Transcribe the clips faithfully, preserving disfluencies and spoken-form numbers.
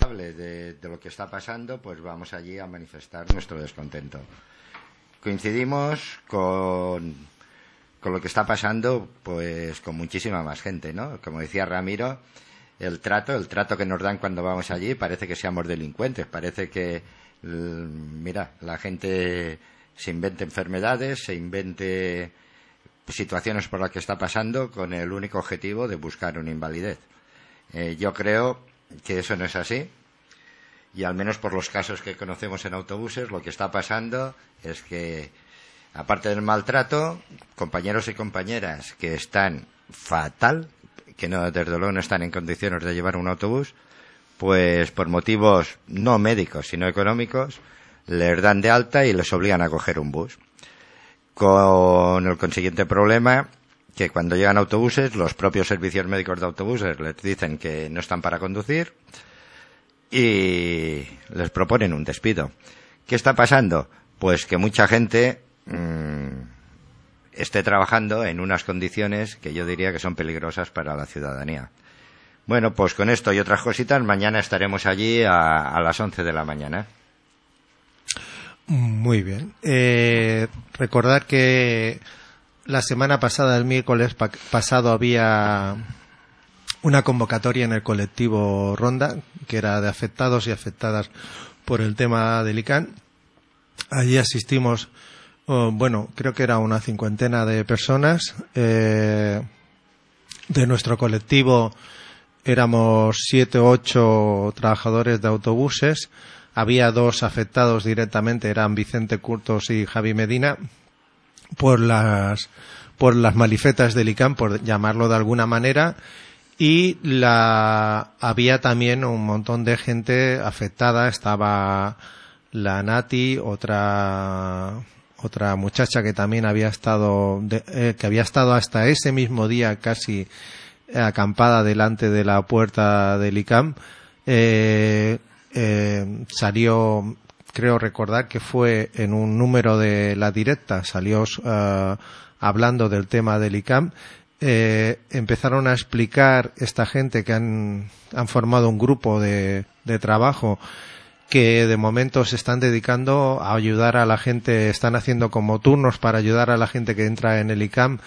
responsable de, de lo que está pasando, pues vamos allí a manifestar nuestro descontento. Coincidimos con, con lo que está pasando, pues con muchísima más gente, ¿no? Como decía Ramiro, el trato, el trato que nos dan cuando vamos allí, parece que seamos delincuentes, parece que, mira, la gente se invente enfermedades, se invente situaciones por las que está pasando con el único objetivo de buscar una invalidez. Eh, yo creo que eso no es así, y al menos por los casos que conocemos en autobuses, lo que está pasando es que, aparte del maltrato, compañeros y compañeras que están fatal, que no, desde luego no están en condiciones de llevar un autobús, pues por motivos no médicos sino económicos, les dan de alta y les obligan a coger un bus. Con el consiguiente problema que cuando llegan autobuses, los propios servicios médicos de autobuses les dicen que no están para conducir y les proponen un despido. ¿Qué está pasando? Pues que mucha gente mmm, esté trabajando en unas condiciones que yo diría que son peligrosas para la ciudadanía. Bueno, pues con esto y otras cositas, mañana estaremos allí a, a las once de la mañana. Muy bien. Eh, recordar que la semana pasada, el miércoles pa- pasado, había una convocatoria en el colectivo Ronda, que era de afectados y afectadas por el tema del ICANN. Allí asistimos, oh, bueno, creo que era una cincuentena de personas. Eh, de nuestro colectivo éramos siete o ocho trabajadores de autobuses. Había dos afectados directamente, eran Vicente Curtos y Javi Medina, por las por las malifetas del ICANN, por llamarlo de alguna manera, y la había también un montón de gente afectada. Estaba la Nati, otra otra muchacha que también había estado de, eh, que había estado hasta ese mismo día casi acampada delante de la puerta del ICANN. Eh, eh, salió, creo recordar que fue en un número de La Directa, salió uh, hablando del tema del ICANN. Eh, empezaron a explicar esta gente que han, han formado un grupo de, de trabajo que de momento se están dedicando a ayudar a la gente, están haciendo como turnos para ayudar a la gente que entra en el ICANN,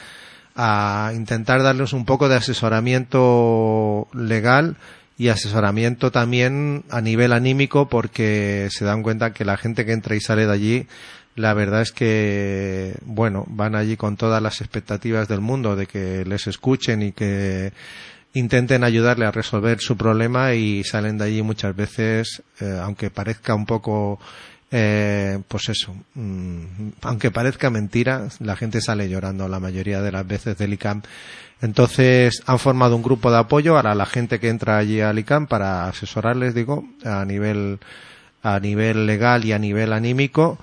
a intentar darles un poco de asesoramiento legal y asesoramiento también a nivel anímico, porque se dan cuenta que la gente que entra y sale de allí, la verdad es que, bueno, van allí con todas las expectativas del mundo de que les escuchen y que intenten ayudarle a resolver su problema, y salen de allí muchas veces, eh, aunque parezca un poco, eh, pues eso, mmm, aunque parezca mentira, la gente sale llorando la mayoría de las veces del ICANN. Entonces han formado un grupo de apoyo a la gente que entra allí al ICANN para asesorarles, digo, a nivel a nivel legal y a nivel anímico.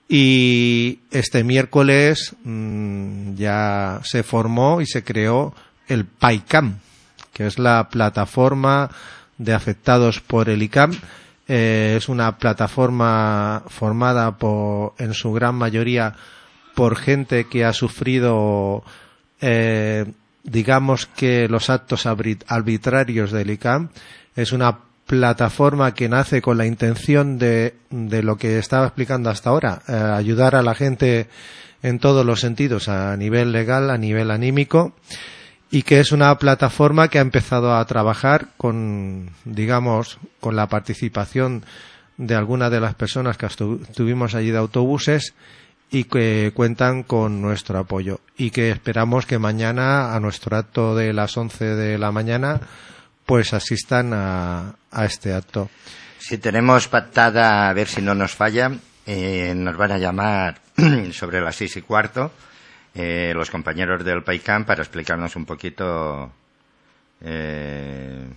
Y este miércoles mmm, ya se formó y se creó el PAICAM, que es la plataforma de afectados por el ICANN. Eh, es una plataforma formada por, en su gran mayoría, por gente que ha sufrido, eh, digamos que los actos arbitrarios del ICANN. Es una plataforma que nace con la intención de, de lo que estaba explicando hasta ahora, eh, ayudar a la gente en todos los sentidos, a nivel legal, a nivel anímico, y que es una plataforma que ha empezado a trabajar con, digamos, con la participación de algunas de las personas que estuvimos allí de autobuses, y que cuentan con nuestro apoyo, y que esperamos que mañana a nuestro acto de las once de la mañana pues asistan a, a este acto. Si tenemos pactada, a ver si no nos falla, eh, nos van a llamar sobre las seis y cuarto eh, los compañeros del PAICAM para explicarnos un poquito eh,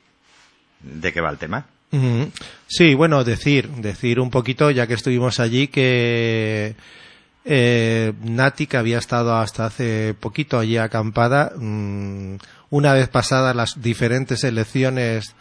de qué va el tema. Uh-huh. Sí, bueno, decir, decir un poquito, ya que estuvimos allí, que eh, Nati, que había estado hasta hace poquito allí acampada, mmm, una vez pasadas las diferentes elecciones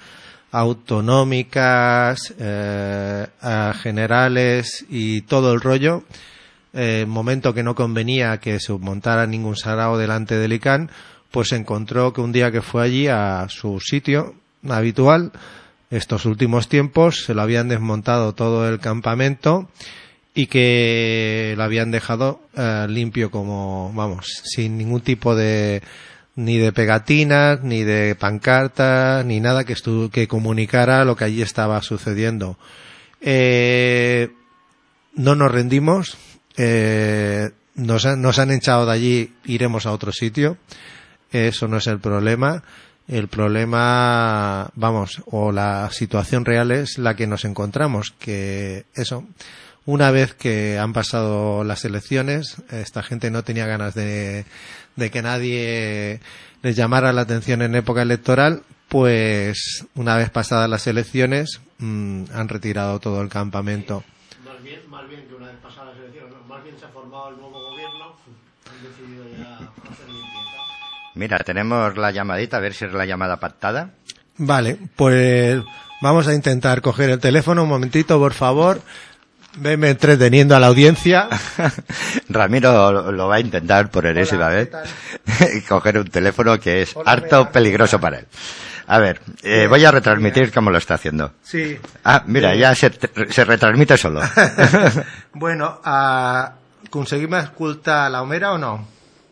autonómicas, eh, generales y todo el rollo, eh, momento que no convenía que se montara ningún sarao delante del ICANN, pues encontró que un día que fue allí a su sitio habitual, estos últimos tiempos, se lo habían desmontado todo el campamento y que lo habían dejado eh, limpio como, vamos, sin ningún tipo de, ni de pegatinas, ni de pancartas, ni nada que, estu- que comunicara lo que allí estaba sucediendo. Eh, no nos rendimos, eh, nos, han, nos han echado de allí, iremos a otro sitio, eso no es el problema. El problema, vamos, o la situación real es la que nos encontramos, que eso, una vez que han pasado las elecciones, esta gente no tenía ganas de, de que nadie les llamara la atención en época electoral, pues una vez pasadas las elecciones mmm, han retirado todo el campamento. Más bien, más bien que una vez pasadas las elecciones, no, más bien se ha formado el nuevo gobierno, han decidido ya hacer limpieza. Mira, tenemos la llamadita, a ver si es la llamada pactada. Vale, pues vamos a intentar coger el teléfono. Un momentito, por favor. Venme entreteniendo a la audiencia. Ramiro lo va a intentar por enésima vez. Coger un teléfono que es Hola, harto mira. peligroso para él. A ver, eh, voy a retransmitir cómo lo está haciendo. Sí. Ah, mira, ya se, se retransmite solo. Bueno, uh, ¿conseguimos escoltar la Homera o no?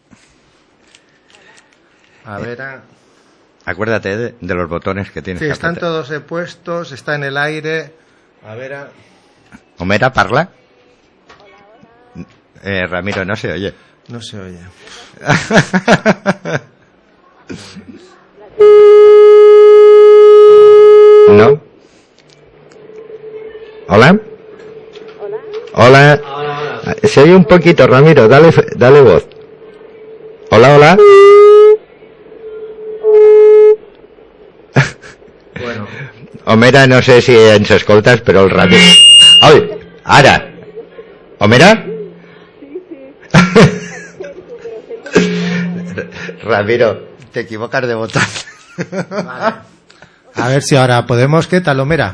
A ver... A... Acuérdate de, de los botones que tienes Sí, que están apretar. todos puestos, está en el aire. A ver... A... Homera, parla. Eh, Ramiro, no se oye. No se oye. ¿No? ¿Hola? Hola. Hola. Se oye un poquito, Ramiro, dale, dale voz. Hola, hola. Bueno. Homera, no sé si ens escoltes, però el Ramiro... Ai, ara! Homera? Ramiro, te equivocas de botón. Vale. A ver si ahora podemos. ¿Qué tal, Homera?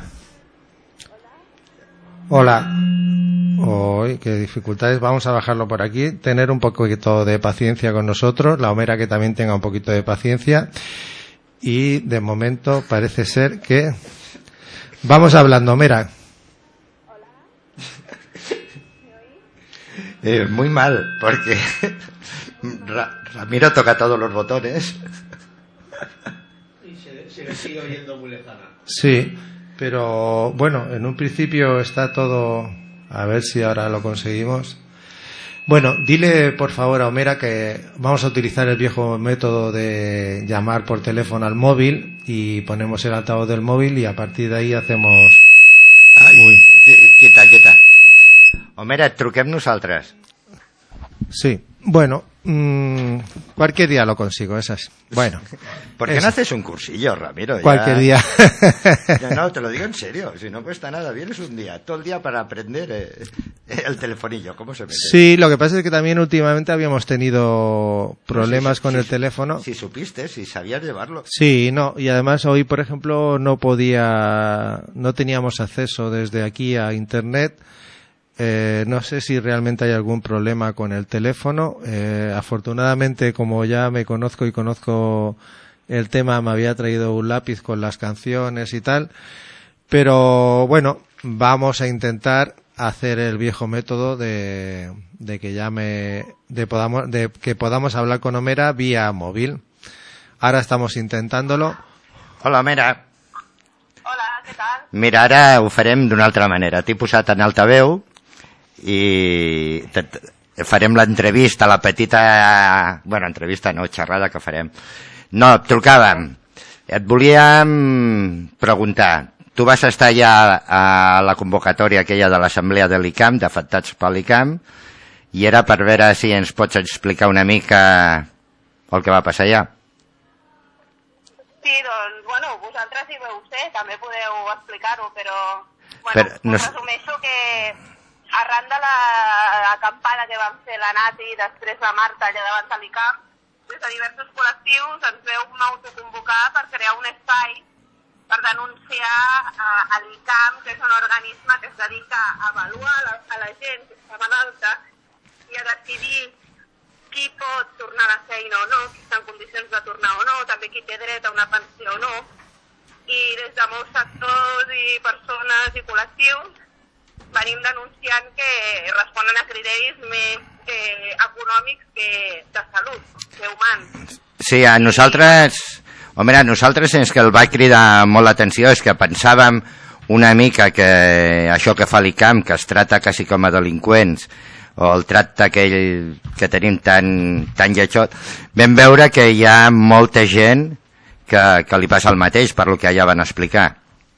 Hola. Uy, qué dificultades. Vamos a bajarlo por aquí. Tener un poquito de paciencia con nosotros. La Homera que también tenga un poquito de paciencia. Y de momento parece ser que... Vamos hablando, Homera. Eh, muy mal, porque Ra- Ramiro toca todos los botones. Y se, se le sigue oyendo muy lejana. Sí, pero bueno, en un principio está todo... A ver si ahora lo conseguimos. Bueno, dile por favor a Homera que vamos a utilizar el viejo método de llamar por teléfono al móvil y ponemos el altavoz del móvil y a partir de ahí hacemos... Ai, Uy. Quieta, quieta. Homera, truquem nosaltres. Sí, bueno, mmm, cualquier día lo consigo, esas. Bueno. ¿Por qué eso. no haces un cursillo, Ramiro? Ya- Cualquier día. Ya, no, te lo digo en serio, si no cuesta nada, vienes un día, todo el día para aprender eh, el telefonillo, ¿cómo se mete? Sí, lo que pasa es que también últimamente habíamos tenido problemas Sí, sí, con sí, el sí. teléfono. Si supiste, si sabías llevarlo. Sí, no, y además hoy, por ejemplo, no podía, no teníamos acceso desde aquí a Internet. Eh, no sé si realmente hay algún problema con el teléfono. Eh, afortunadamente, como ya me conozco y conozco el tema, me había traído un lápiz con las canciones y tal. Pero bueno, vamos a intentar hacer el viejo método de, de que llame, de podamos, de que podamos hablar con Homera vía móvil. Ahora estamos intentándolo. Hola, Mera. Hola, què tal? Mira, ara ho farem d'una altra manera. T'he posat en altaveu i te- te- farem l'entrevista, la petita... Bueno, entrevista no, xerrada que farem. No, et trucàvem. Et volíem preguntar. Tu vas estar ja a la convocatòria aquella de l'assemblea de l'I C A M, d'afectats per l'I C A M, i era per veure si ens pots explicar una mica el que va passar allà. Sí, doncs, bueno, vosaltres hi veu ser, també podeu explicar-ho, però, bueno, Però no us s- resumeixo que arran de la acampada que vam fer la Nati i després la Marta allà davant de l'I C A M, des de diversos col·lectius ens veu autoconvocar per crear un espai per denunciar eh, a l'I C A M, que és un organisme que es dedica a avaluar la, a la gent que està malalta i a decidir qui pot tornar a la feina o no, qui està en condicions de tornar o no, també qui té dret a una pensió o no. i des de molts sectors i persones i col·lectius venim denunciant que responen a criteris més que econòmics que de salut, que humans. Sí, a nosaltres, home, a nosaltres és que el va cridar molt l'atenció, és que pensàvem una mica que això que fa l'I C A M, que es tracta quasi com a delinqüents, o el tracte aquell que tenim tan, tan lletjot, vam veure que hi ha molta gent que, que li passa el mateix, per lo que ja van explicar.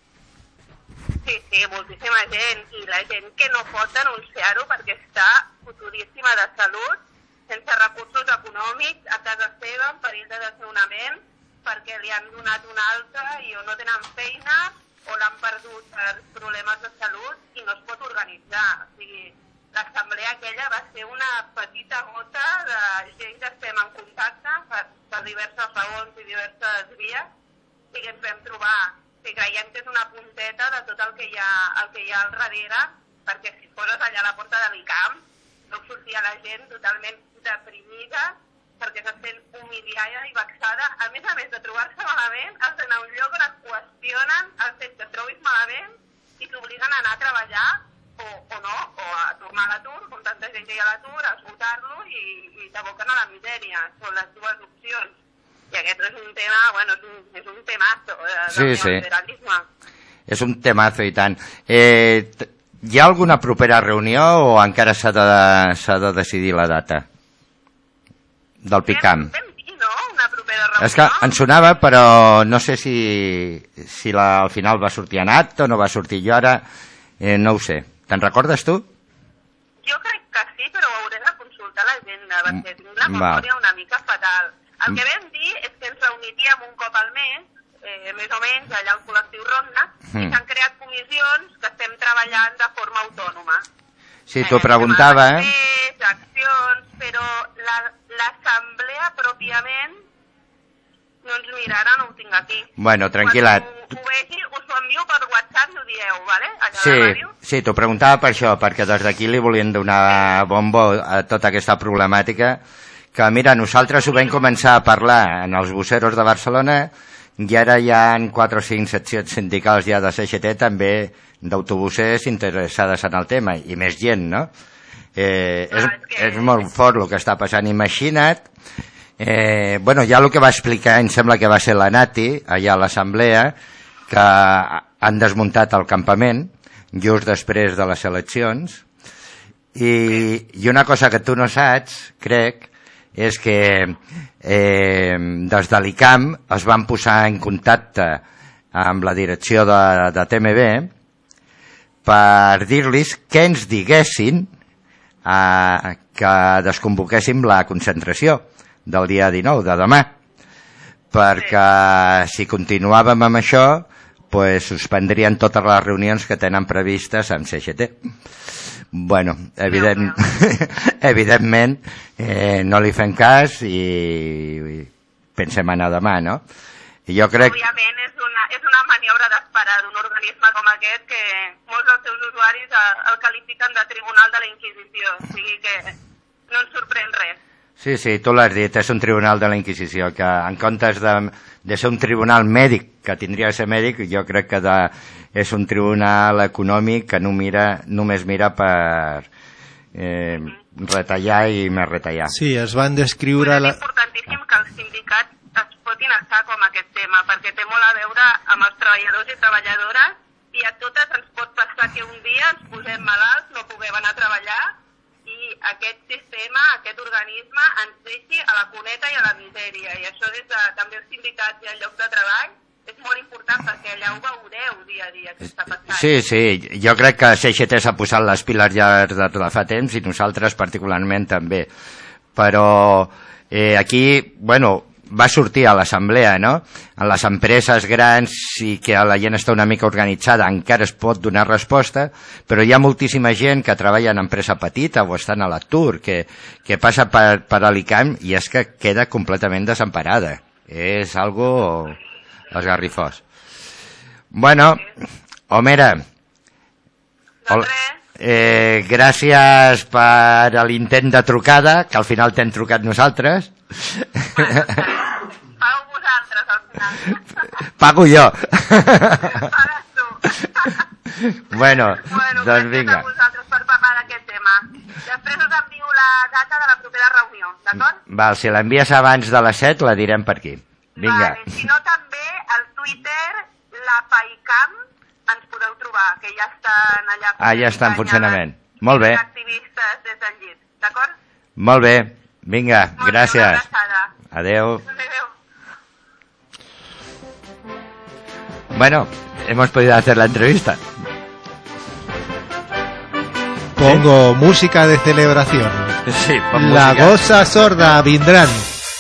Sí, sí, moltíssima gent, i la gent que no pot denunciar-ho perquè està fotudíssima de salut, sense recursos econòmics, a casa seva, en perill de desnonament, perquè li han donat una alta i o no tenen feina o l'han perdut per problemes de salut i no es pot organitzar. O sigui, l'assemblea aquella va ser una petita gota de gent que estem en contacte per, per diverses raons i diverses vies i que ens vam trobar. Si creiem que és una punteta de tot el que hi ha, el que hi ha al darrere, perquè si fores allà a la porta de l'I C A M no sortia la gent totalment deprimida perquè se sent humiliada i vexada. A més a més de trobar-se malament, has d'anar a un lloc on et qüestionen el fet que et trobis malament i t'obliguen a anar a treballar o, o no, o a tornar a l'atur, com tanta gent que hi ha a l'atur, a esgotar-lo i, i t'aboquen a la misèria. Són les dues opcions. I aquest és un tema, bueno, és un, és un temazo de, sí, del sí. neoliberalisme. És un temazo i tant. Eh, hi ha alguna propera reunió o encara s'ha de, s'ha de decidir la data del P I C A M? Vam, vam dir, no?, una propera reunió. És que em sonava, però no sé si, si la, al final va sortir en acte o no va sortir. Jo ara eh, no ho sé. Te'n recordes tu? Jo crec que sí, però ho hauré de consultar l'agenda, perquè tinc la memòria una mica fatal. El que vam dir és que ens reuniríem un cop al mes, eh, més o menys, allà al col·lectiu Ronda, mm. i s'han creat comissions que estem treballant de forma autònoma. Sí, t'ho preguntava, eh? Fets, accions, però l'assemblea pròpiament, no ens mirarà, no ho tinc aquí. Bueno, tranquil·la. Quan ho, ho vegi, us ho envio per WhatsApp i ho dieu, vale? Allà sí, a la ràdio. Sí, t'ho preguntava per això, perquè des d'aquí li volien donar bombo a tota aquesta problemàtica, que mira, nosaltres ho vam començar a parlar en els busseros de Barcelona i ara hi ha quatre o cinc seccions sindicals ja de C G T també d'autobussers interessades en el tema i més gent, no? Eh, és, és molt fort el que està passant, imagina't. Eh, bueno, ja el que va explicar, em sembla que va ser la Nati allà a l'assemblea, que han desmuntat el campament just després de les eleccions i, i una cosa que tu no saps, crec, és que eh, des de l'I C A M es van posar en contacte amb la direcció de, de T M B per dir-los que ens diguessin eh, que desconvoquéssim la concentració del dia dinou de demà, perquè si continuàvem amb això pues, suspendrien totes les reunions que tenen previstes amb C G T. Bueno, evident, evidentment eh, no li fem cas i, i pensem anar demà, no? I jo crec... Òbviament és una, és una maniobra d'esperar d'un organisme com aquest que molts dels seus usuaris el, el qualifiquen de tribunal de la Inquisició, o sigui que no ens sorprèn res. Sí, sí, tu l'has dit, és un tribunal de la Inquisició, que en comptes de, de ser un tribunal mèdic, que tindria que ser mèdic, jo crec que de, és un tribunal econòmic que no mira, només mira per eh, retallar i més retallar. Sí, es van descriure... És la... importantíssim que els sindicats es fotin a sac amb aquest tema, perquè té molt a veure amb els treballadors i treballadores, i a totes ens pot passar que un dia ens posem malalts, no puguem anar a treballar, i aquest sistema, aquest organisme, ens deixi a la cuneta i a la misèria. I això des de també els sindicats i el lloc de treball és molt important perquè allà ho veureu dia a dia que està passant. Sí, sí, jo crec que C G T s'ha posat les piles ja de, de fa temps i nosaltres particularment també. Però eh, aquí, bueno, va sortir a l'assemblea, no? En les empreses grans i que la gent està una mica organitzada encara es pot donar resposta, però hi ha moltíssima gent que treballa en empresa petita o estan a l'atur, que, que passa per, per a l'I C A M i és que queda completament desemparada. És algo esgarrifós. Bueno, Homera, hola. Eh, gràcies per l'intent de trucada, que al final t'hem trucat nosaltres. Pau vosaltres. vosaltres al final. Pago jo. Pagues tu. Bueno, Bueno, doncs gràcies vinga. a vosaltres per parlar d'aquest tema. Després us envio la data de la propera reunió, d'acord? Val, si l'envies abans de les set la direm per aquí. Vinga. Vale. Si no, també al Twitter, la PAICAM, ens podeu trobar, que ja estan allà. Ah, ja està en funcionament. Molt bé. Activistes des del llit, d'acord? Molt bé. Vinga, Molt bé, gràcies. una abraçada. Adeu. Adéu. Bueno, hemos podido hacer la entrevista. Pongo música de celebración. Sí, pon La música. gosa sorda vindrán.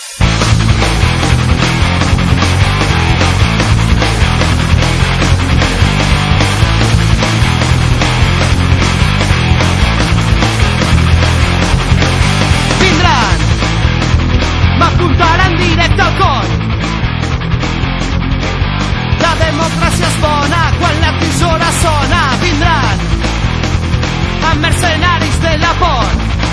Vindran, m'apuntaran directe al cor. La democràcia és bona quan la tisora sona. Vindran amb mercenaris de la por.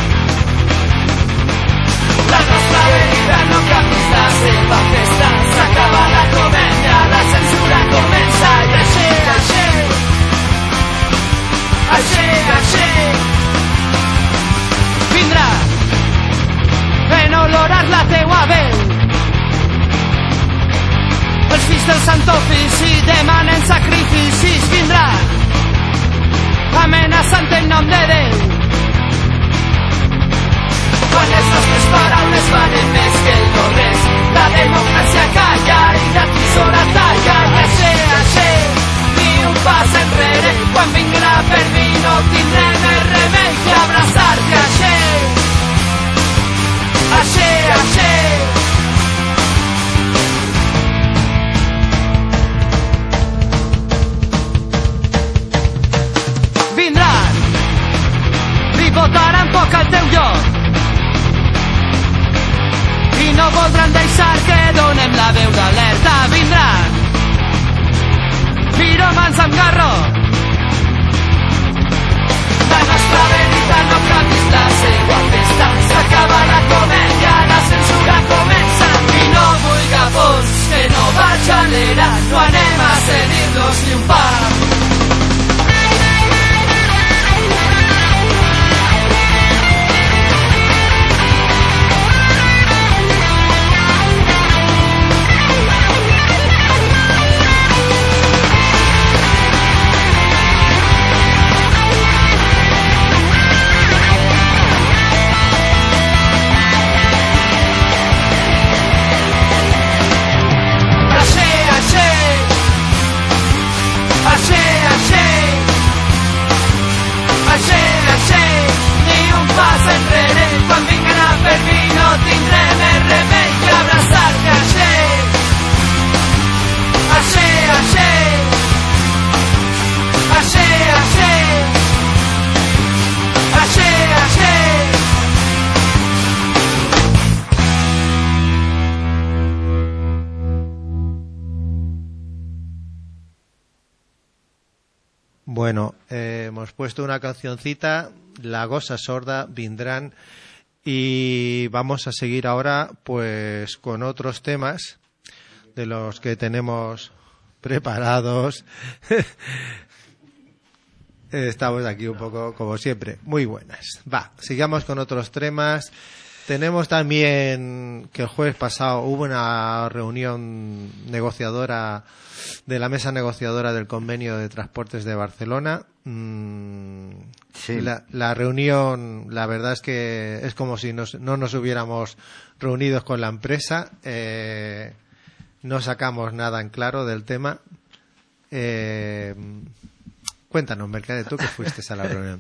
La nostra veritat no canvis la seva festa. S'acaba la comèdia, la censura comença. I així, així, així, així vindrà en olorar la teua veu. Els fills del Sant Ofici demanen sacrificis. Vindran amenaçant el nom de Déu. Quan les nostres paraules valen més que el no res, la democràcia calla i la tisora talla. I així, així, ni un pas enrere. Quan vinguin a per mi no tindrem més remei que abraçar-te. Així, així, així. Vindran i votaran poc al teu lloc i no voldran deixar que donem la veu d'alerta. Vindran piromans amb garró. La nostra veritat no canvis la seva festa. S'acaba la comèdia, la censura comença. I no vulga fons que no vaig a l'era. No anem a cedir-los ni un pas. Bueno, eh, hemos puesto una cancioncita, La gosa sorda vindrán, y vamos a seguir ahora pues con otros temas de los que tenemos preparados. Estamos aquí un poco como siempre, muy buenas. Va, sigamos con otros temas. Tenemos también que el jueves pasado hubo una reunión negociadora de la mesa negociadora del convenio de transportes de Barcelona. Mm, Sí. la, la reunión, la verdad es que es como si nos, no nos hubiéramos reunido con la empresa. Eh, no sacamos nada en claro del tema. Eh, cuéntanos, Mercade, tú que fuiste a la reunión.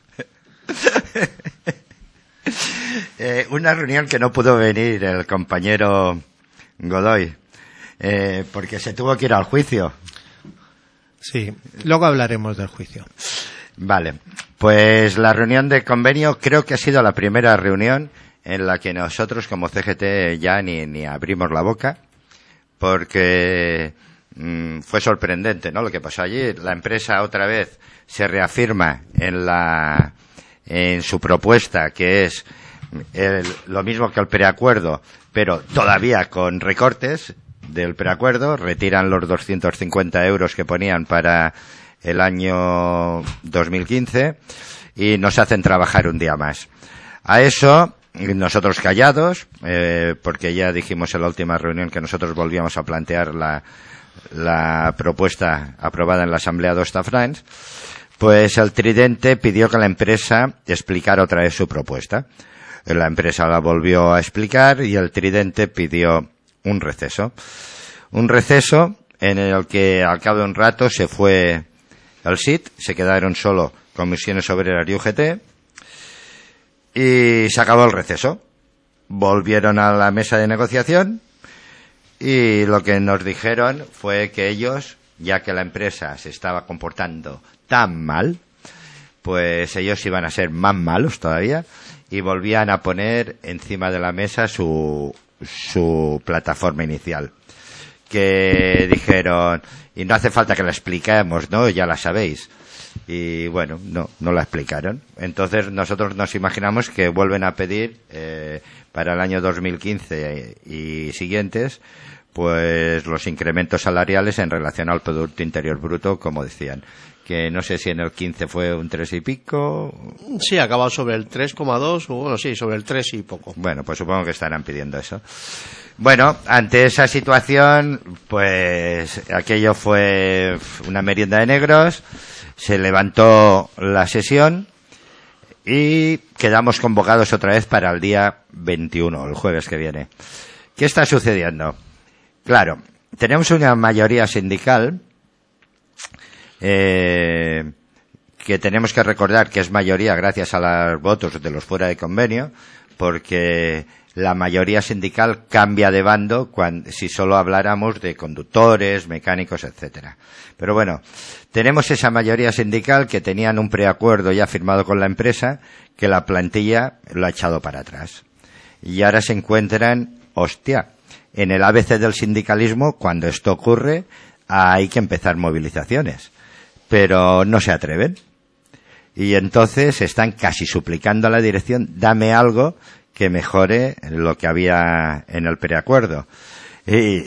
Eh, una reunión que no pudo venir el compañero Godoy, eh, porque se tuvo que ir al juicio. Sí, luego hablaremos del juicio. Vale, pues la reunión de convenio creo que ha sido la primera reunión en la que nosotros como C G T ya ni, ni abrimos la boca, porque mmm, fue sorprendente, ¿no? Lo que pasó allí. La empresa otra vez se reafirma en la en su propuesta, que es el, lo mismo que el preacuerdo, pero todavía con recortes. del preacuerdo, retiran los doscientos cincuenta euros que ponían para el año dos mil quince y nos hacen trabajar un día más. A eso, nosotros callados, eh, porque ya dijimos en la última reunión que nosotros volvíamos a plantear la, la propuesta aprobada en la Asamblea de Ostafrancs, pues el Tridente pidió que la empresa explicara otra vez su propuesta. La empresa la volvió a explicar y el Tridente pidió un receso. Un receso en el que al cabo de un rato se fue el S I T, se quedaron solo Comisiones Obreras y U G T y se acabó el receso. Volvieron a la mesa de negociación y lo que nos dijeron fue que ellos, ya que la empresa se estaba comportando tan mal, pues ellos iban a ser más malos todavía y volvían a poner encima de la mesa su, su plataforma inicial. Que dijeron, y no hace falta que la expliquemos, ¿no? Ya la sabéis. Y bueno, no, no la explicaron. Entonces nosotros nos imaginamos que vuelven a pedir eh, para el año dos mil quince y siguientes, pues los incrementos salariales en relación al Producto Interior Bruto, como decían. Que no sé si en el quince fue un tres y pico. Sí, ha acabado sobre el tres coma dos, o bueno, sí, sobre el tres y poco. Bueno, pues supongo que estarán pidiendo eso. Bueno, ante esa situación, pues aquello fue una merienda de negros, se levantó la sesión y quedamos convocados otra vez para el día veintiuno, el jueves que viene. ¿Qué está sucediendo? Claro, tenemos una mayoría sindical Eh, que tenemos que recordar que es mayoría gracias a los votos de los fuera de convenio, porque la mayoría sindical cambia de bando cuando, si solo habláramos de conductores, mecánicos, etcétera. Pero bueno, tenemos esa mayoría sindical que tenían un preacuerdo ya firmado con la empresa, que la plantilla lo ha echado para atrás. Y ahora se encuentran, hostia, en el A B C del sindicalismo, cuando esto ocurre, hay que empezar movilizaciones. Pero no se atreven. Y entonces están casi suplicando a la dirección, dame algo que mejore lo que había en el preacuerdo. Y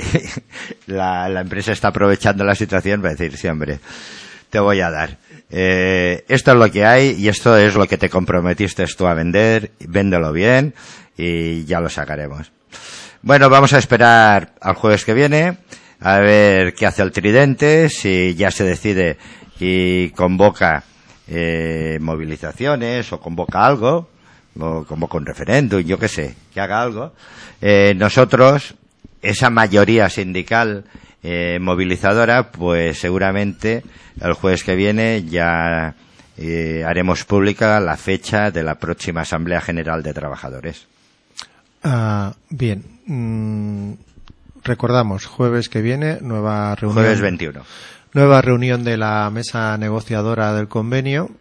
la, la empresa está aprovechando la situación para decir, sí, hombre, te voy a dar. Eh, esto es lo que hay y esto es lo que te comprometiste tú a vender, véndelo bien y ya lo sacaremos. Bueno, vamos a esperar al jueves que viene a ver qué hace el Tridente, si ya se decide y convoca eh, movilizaciones o convoca algo, o convoca un referéndum, yo qué sé, que haga algo. Eh, nosotros, esa mayoría sindical eh, movilizadora, pues seguramente el jueves que viene ya eh, haremos pública la fecha de la próxima Asamblea General de Trabajadores. Ah, bien. Mm, recordamos, jueves que viene, nueva reunión. Jueves veintiuno. Nueva reunión de la mesa negociadora del convenio.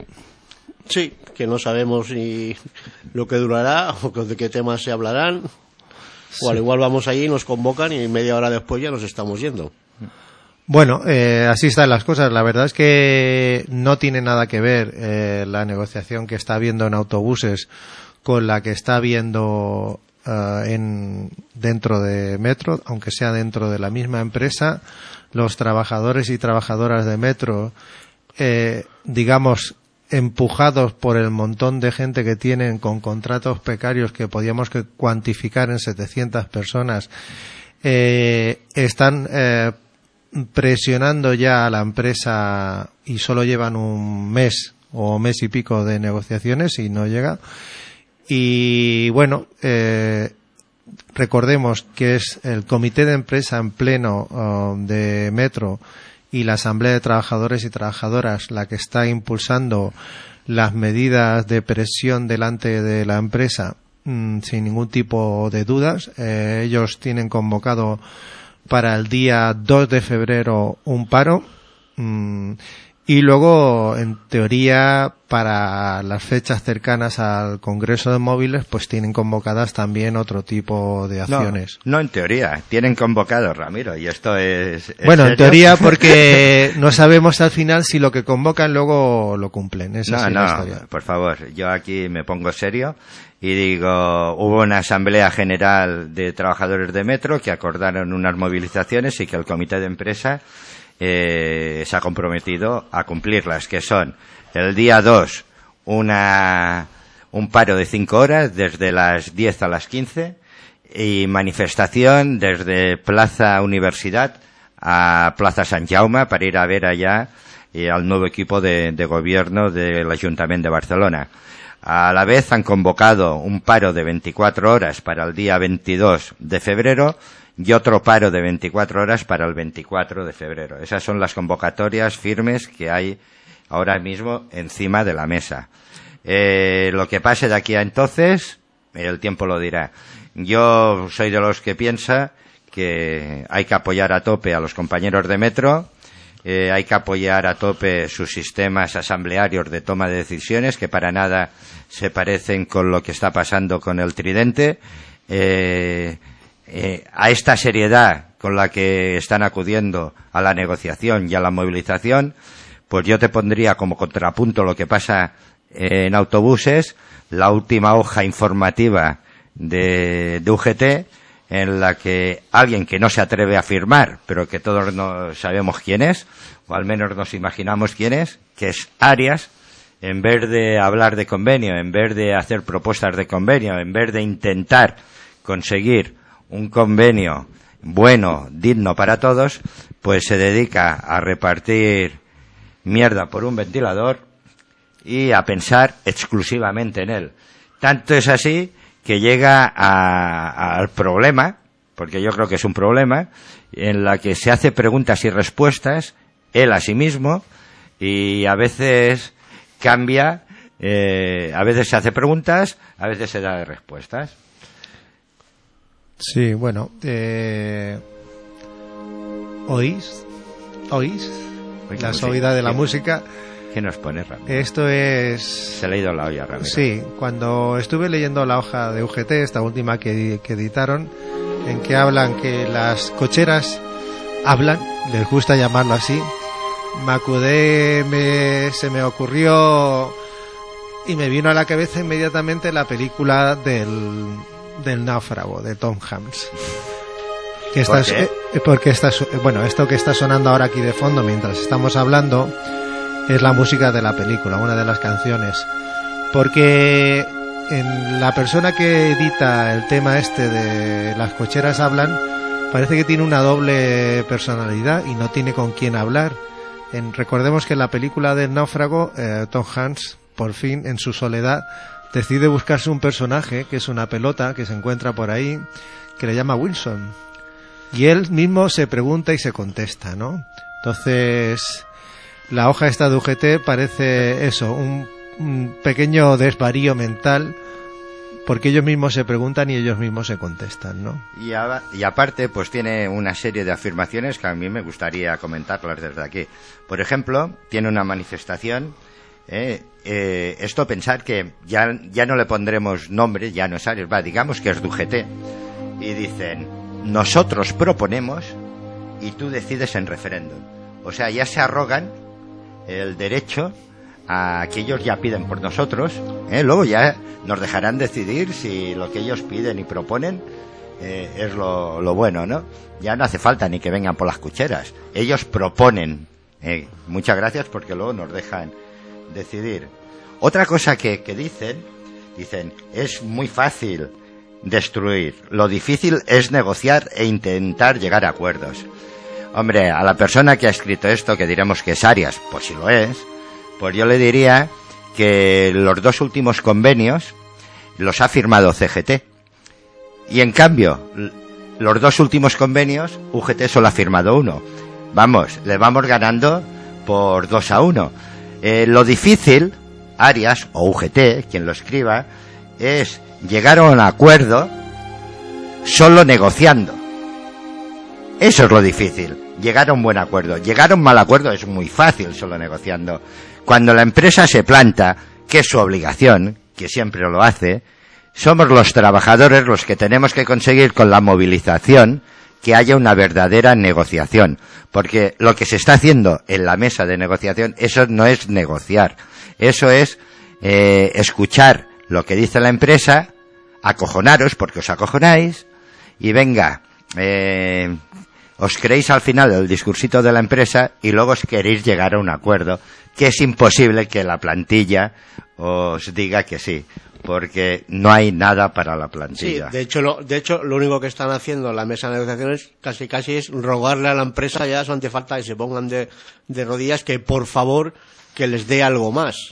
Sí, que no sabemos ni lo que durará o de qué temas se hablarán. Sí. O al igual vamos allí, nos convocan y media hora después ya nos estamos yendo. Bueno, eh, así están las cosas. La verdad es que no tiene nada que ver eh, la negociación que está habiendo en autobuses con la que está habiendo uh, en, dentro de Metro, aunque sea dentro de la misma empresa. Los trabajadores y trabajadoras de Metro, eh, digamos, empujados por el montón de gente que tienen con contratos precarios que podíamos que cuantificar en setecientas personas, eh, están eh, presionando ya a la empresa y solo llevan un mes o mes y pico de negociaciones y no llega. Y bueno, eh, recordemos que es el comité de empresa en pleno uh, de Metro y la Asamblea de Trabajadores y Trabajadoras la que está impulsando las medidas de presión delante de la empresa mmm, sin ningún tipo de dudas. Eh, ellos tienen convocado para el día dos de febrero un paro mmm, Y luego, en teoría, para las fechas cercanas al Congreso de Móviles, pues tienen convocadas también otro tipo de acciones. No, no en teoría, tienen convocado, Ramiro, y esto es... ¿es bueno, serio? en teoría porque no sabemos al final si lo que convocan luego lo cumplen. Esa No, es no, la historia. por favor, yo aquí me pongo serio y digo, hubo una asamblea general de trabajadores de Metro que acordaron unas movilizaciones y que el comité de empresa eh, se ha comprometido a cumplirlas, que son el día dos una un paro de cinco horas desde las diez a las quince y manifestación desde Plaza Universidad a Plaza Sant Jaume para ir a ver allá eh, al nuevo equipo de, de gobierno del Ayuntamiento de Barcelona. A la vez han convocado un paro de veinticuatro horas para el día veintidós de febrero y otro paro de veinticuatro horas para el veinticuatro de febrero. Esas son las convocatorias firmes que hay ahora mismo encima de la mesa. Eh, lo que pase de aquí a entonces, el tiempo lo dirá. Yo soy de los que piensa que hay que apoyar a tope a los compañeros de Metro, eh, hay que apoyar a tope sus sistemas asamblearios de toma de decisiones, que para nada se parecen con lo que está pasando con el Tridente, eh, eh, a esta seriedad con la que están acudiendo a la negociación y a la movilización, pues yo te pondría como contrapunto lo que pasa en autobuses, la última hoja informativa de, de U G T, en la que alguien que no se atreve a firmar, pero que todos no sabemos quién es, o al menos nos imaginamos quién es, que es Arias, en vez de hablar de convenio, en vez de hacer propuestas de convenio, en vez de intentar conseguir un convenio bueno, digno para todos, pues se dedica a repartir mierda por un ventilador y a pensar exclusivamente en él. Tanto es así que llega a, al problema, porque yo creo que es un problema, en la que se hace preguntas y respuestas él a sí mismo y a veces cambia, eh, a veces se hace preguntas, a veces se da respuestas. Sí, bueno, eh, ¿oís? ¿Oís? La suavidad de la ¿Qué, música. ¿Qué nos pone, Ramiro? Esto es... Se le ha ido la olla, Ramiro. Sí, cuando estuve leyendo la hoja de U G T, esta última que, que editaron, en que hablan que las cocheras hablan, les gusta llamarlo así, me acudé, me, se me ocurrió y me vino a la cabeza inmediatamente la película del, del náufrago, de Tom Hanks. Que ¿Por esta qué? es, eh, porque esta es, bueno, esto que está sonando ahora aquí de fondo mientras estamos hablando es la música de la película, una de las canciones. Porque en la persona que edita el tema este de las cocheras hablan, parece que tiene una doble personalidad y no tiene con quién hablar. En, recordemos que en la película del náufrago, eh, Tom Hanks, por fin, en su soledad, decide buscarse un personaje que es una pelota que se encuentra por ahí, que le llama Wilson. Y él mismo se pregunta y se contesta, ¿no? Entonces, la hoja esta de U G T parece eso, un, un pequeño desvarío mental, porque ellos mismos se preguntan y ellos mismos se contestan, ¿no? Y, a, y aparte, pues tiene una serie de afirmaciones que a mí me gustaría comentarlas desde aquí. Por ejemplo, tiene una manifestación, eh, eh, esto pensar que ya, ya no le pondremos nombre, ya no es Arias, va, digamos que es de U G T, y dicen, nosotros proponemos y tú decides en referéndum. O sea, ya se arrogan el derecho a que ellos ya piden por nosotros, ¿eh? Luego ya nos dejarán decidir si lo que ellos piden y proponen eh, es lo, lo bueno, ¿no? Ya no hace falta ni que vengan por las cucheras, ellos proponen. Eh, muchas gracias porque luego nos dejan decidir. Otra cosa que, que dicen, dicen, es muy fácil destruir, lo difícil es negociar e intentar llegar a acuerdos. Hombre, a la persona que ha escrito esto, que diremos que es Arias, pues si lo es, pues yo le diría que los dos últimos convenios los ha firmado C G T. Y en cambio, los dos últimos convenios, U G T solo ha firmado uno. Vamos, le vamos ganando por dos a uno. Eh, lo difícil, Arias o U G T, quien lo escriba, es llegar a un acuerdo solo negociando. Eso es lo difícil, llegar a un buen acuerdo. Llegar a un mal acuerdo es muy fácil solo negociando. Cuando la empresa se planta, que es su obligación, que siempre lo hace, somos los trabajadores los que tenemos que conseguir con la movilización que haya una verdadera negociación. Porque lo que se está haciendo en la mesa de negociación, eso no es negociar. Eso es eh, escuchar lo que dice la empresa, acojonaros porque os acojonáis, y venga, eh, os creéis al final el discursito de la empresa y luego os queréis llegar a un acuerdo, que es imposible que la plantilla os diga que sí, porque no hay nada para la plantilla. Sí, de hecho, lo, de hecho, lo único que están haciendo en la mesa de negociaciones casi casi es rogarle a la empresa, ya son ante falta que se pongan de, de rodillas, que por favor que les dé algo más.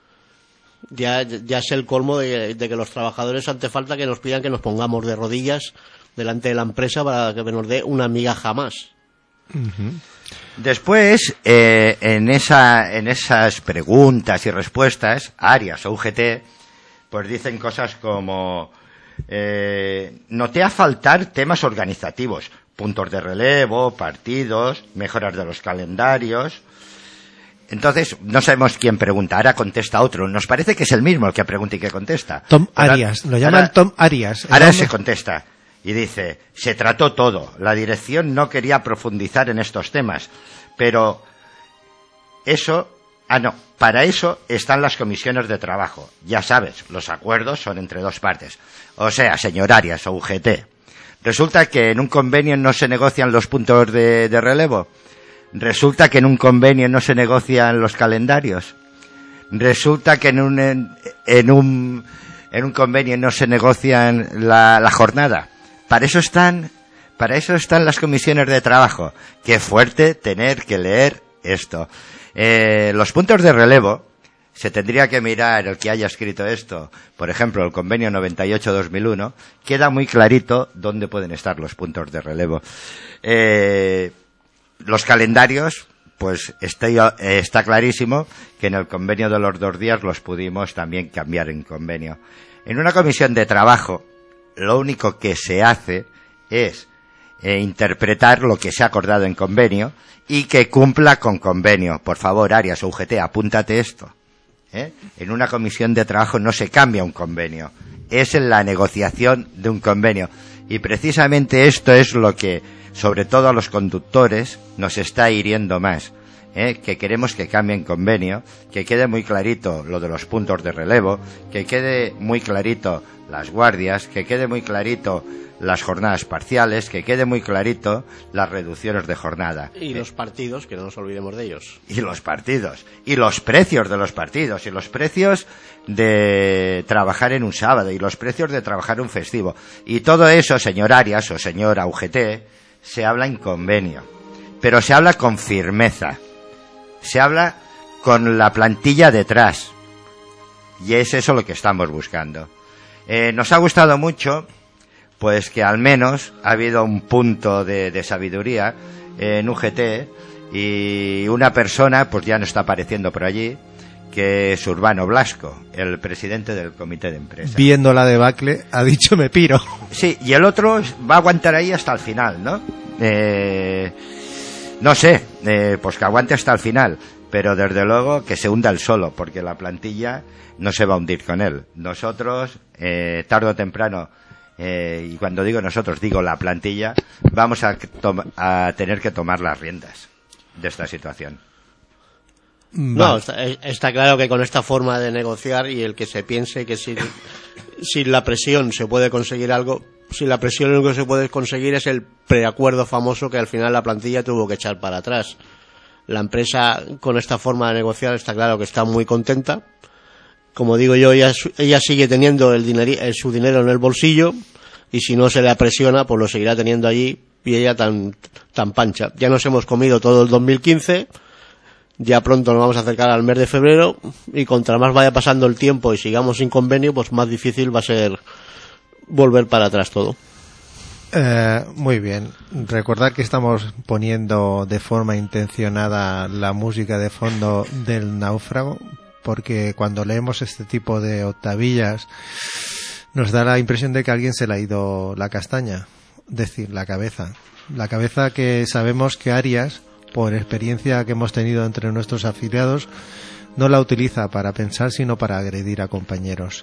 Ya, ya es el colmo de, de que los trabajadores ante falta que nos pidan que nos pongamos de rodillas delante de la empresa para que nos dé una migaja más. Uh-huh. Después, eh, en esa, en esas preguntas y respuestas, Arias o U G T, pues dicen cosas como, eh, noté a faltar temas organizativos, puntos de relevo, partidos, mejoras de los calendarios. Entonces, no sabemos quién pregunta, ahora contesta otro. Nos parece que es el mismo el que pregunta y que contesta. Tom Ahora, Arias, lo llaman ahora, Tom Arias. Ahora nombre? se contesta y dice, se trató todo. La dirección no quería profundizar en estos temas, pero eso, ah no, para eso están las comisiones de trabajo. Ya sabes, los acuerdos son entre dos partes. O sea, señor Arias o U G T, resulta que en un convenio no se negocian los puntos de, de relevo. Resulta que en un convenio no se negocian los calendarios. Resulta que en un en, en un en un convenio no se negocian la, la jornada. Para eso están, para eso están las comisiones de trabajo. Qué fuerte tener que leer esto. Eh, los puntos de relevo se tendría que mirar el que haya escrito esto. Por ejemplo, el convenio noventa y ocho dos mil uno queda muy clarito dónde pueden estar los puntos de relevo. Eh, Los calendarios, pues está, está clarísimo que en el convenio de los dos días los pudimos también cambiar en convenio. En una comisión de trabajo, lo único que se hace es eh, interpretar lo que se ha acordado en convenio y que cumpla con convenio. Por favor, Arias o U G T, apúntate esto. ¿Eh? En una comisión de trabajo no se cambia un convenio, es en la negociación de un convenio. Y precisamente esto es lo que, sobre todo a los conductores, nos está hiriendo más, ¿eh? Que queremos que cambien convenio, que quede muy clarito lo de los puntos de relevo, que quede muy clarito las guardias, que quede muy clarito las jornadas parciales, que quede muy clarito las reducciones de jornada. Y los partidos, que no nos olvidemos de ellos. Y los partidos, y los precios de los partidos, y los precios de trabajar en un sábado, y los precios de trabajar un festivo. Y todo eso, señor Arias o señora U G T, se habla en convenio, pero se habla con firmeza, se habla con la plantilla detrás, y es eso lo que estamos buscando. Eh, nos ha gustado mucho, pues que al menos ha habido un punto de, de sabiduría en U G T, y una persona pues ya no está apareciendo por allí, que es Urbano Blasco, el presidente del comité de empresa. Viendo la debacle, ha dicho me piro. Sí, y el otro va a aguantar ahí hasta el final, ¿no? Eh, no sé, eh, pues que aguante hasta el final, pero desde luego que se hunda él solo, porque la plantilla no se va a hundir con él. Nosotros, eh, tarde o temprano, eh, y cuando digo nosotros, digo la plantilla, vamos a, a tener que tomar las riendas de esta situación. No, está, está claro que con esta forma de negociar, y el que se piense que sin, sin la presión se puede conseguir algo, sin la presión lo que se puede conseguir es el preacuerdo famoso que al final la plantilla tuvo que echar para atrás. La empresa con esta forma de negociar está claro que está muy contenta. Como digo yo, ella, ella sigue teniendo el dineri, el, su dinero en el bolsillo, y si no se le apresiona, pues lo seguirá teniendo allí, y ella tan, tan pancha. Ya nos hemos comido todo el dos mil quince. Ya pronto nos vamos a acercar al mes de febrero, y contra más vaya pasando el tiempo y sigamos sin convenio, pues más difícil va a ser volver para atrás todo. Eh, muy bien. Recordad que estamos poniendo de forma intencionada la música de fondo del Náufrago, porque cuando leemos este tipo de octavillas nos da la impresión de que a alguien se le ha ido la castaña. decir, la cabeza. La cabeza que sabemos que Arias, por experiencia que hemos tenido entre nuestros afiliados, no la utiliza para pensar, sino para agredir a compañeros.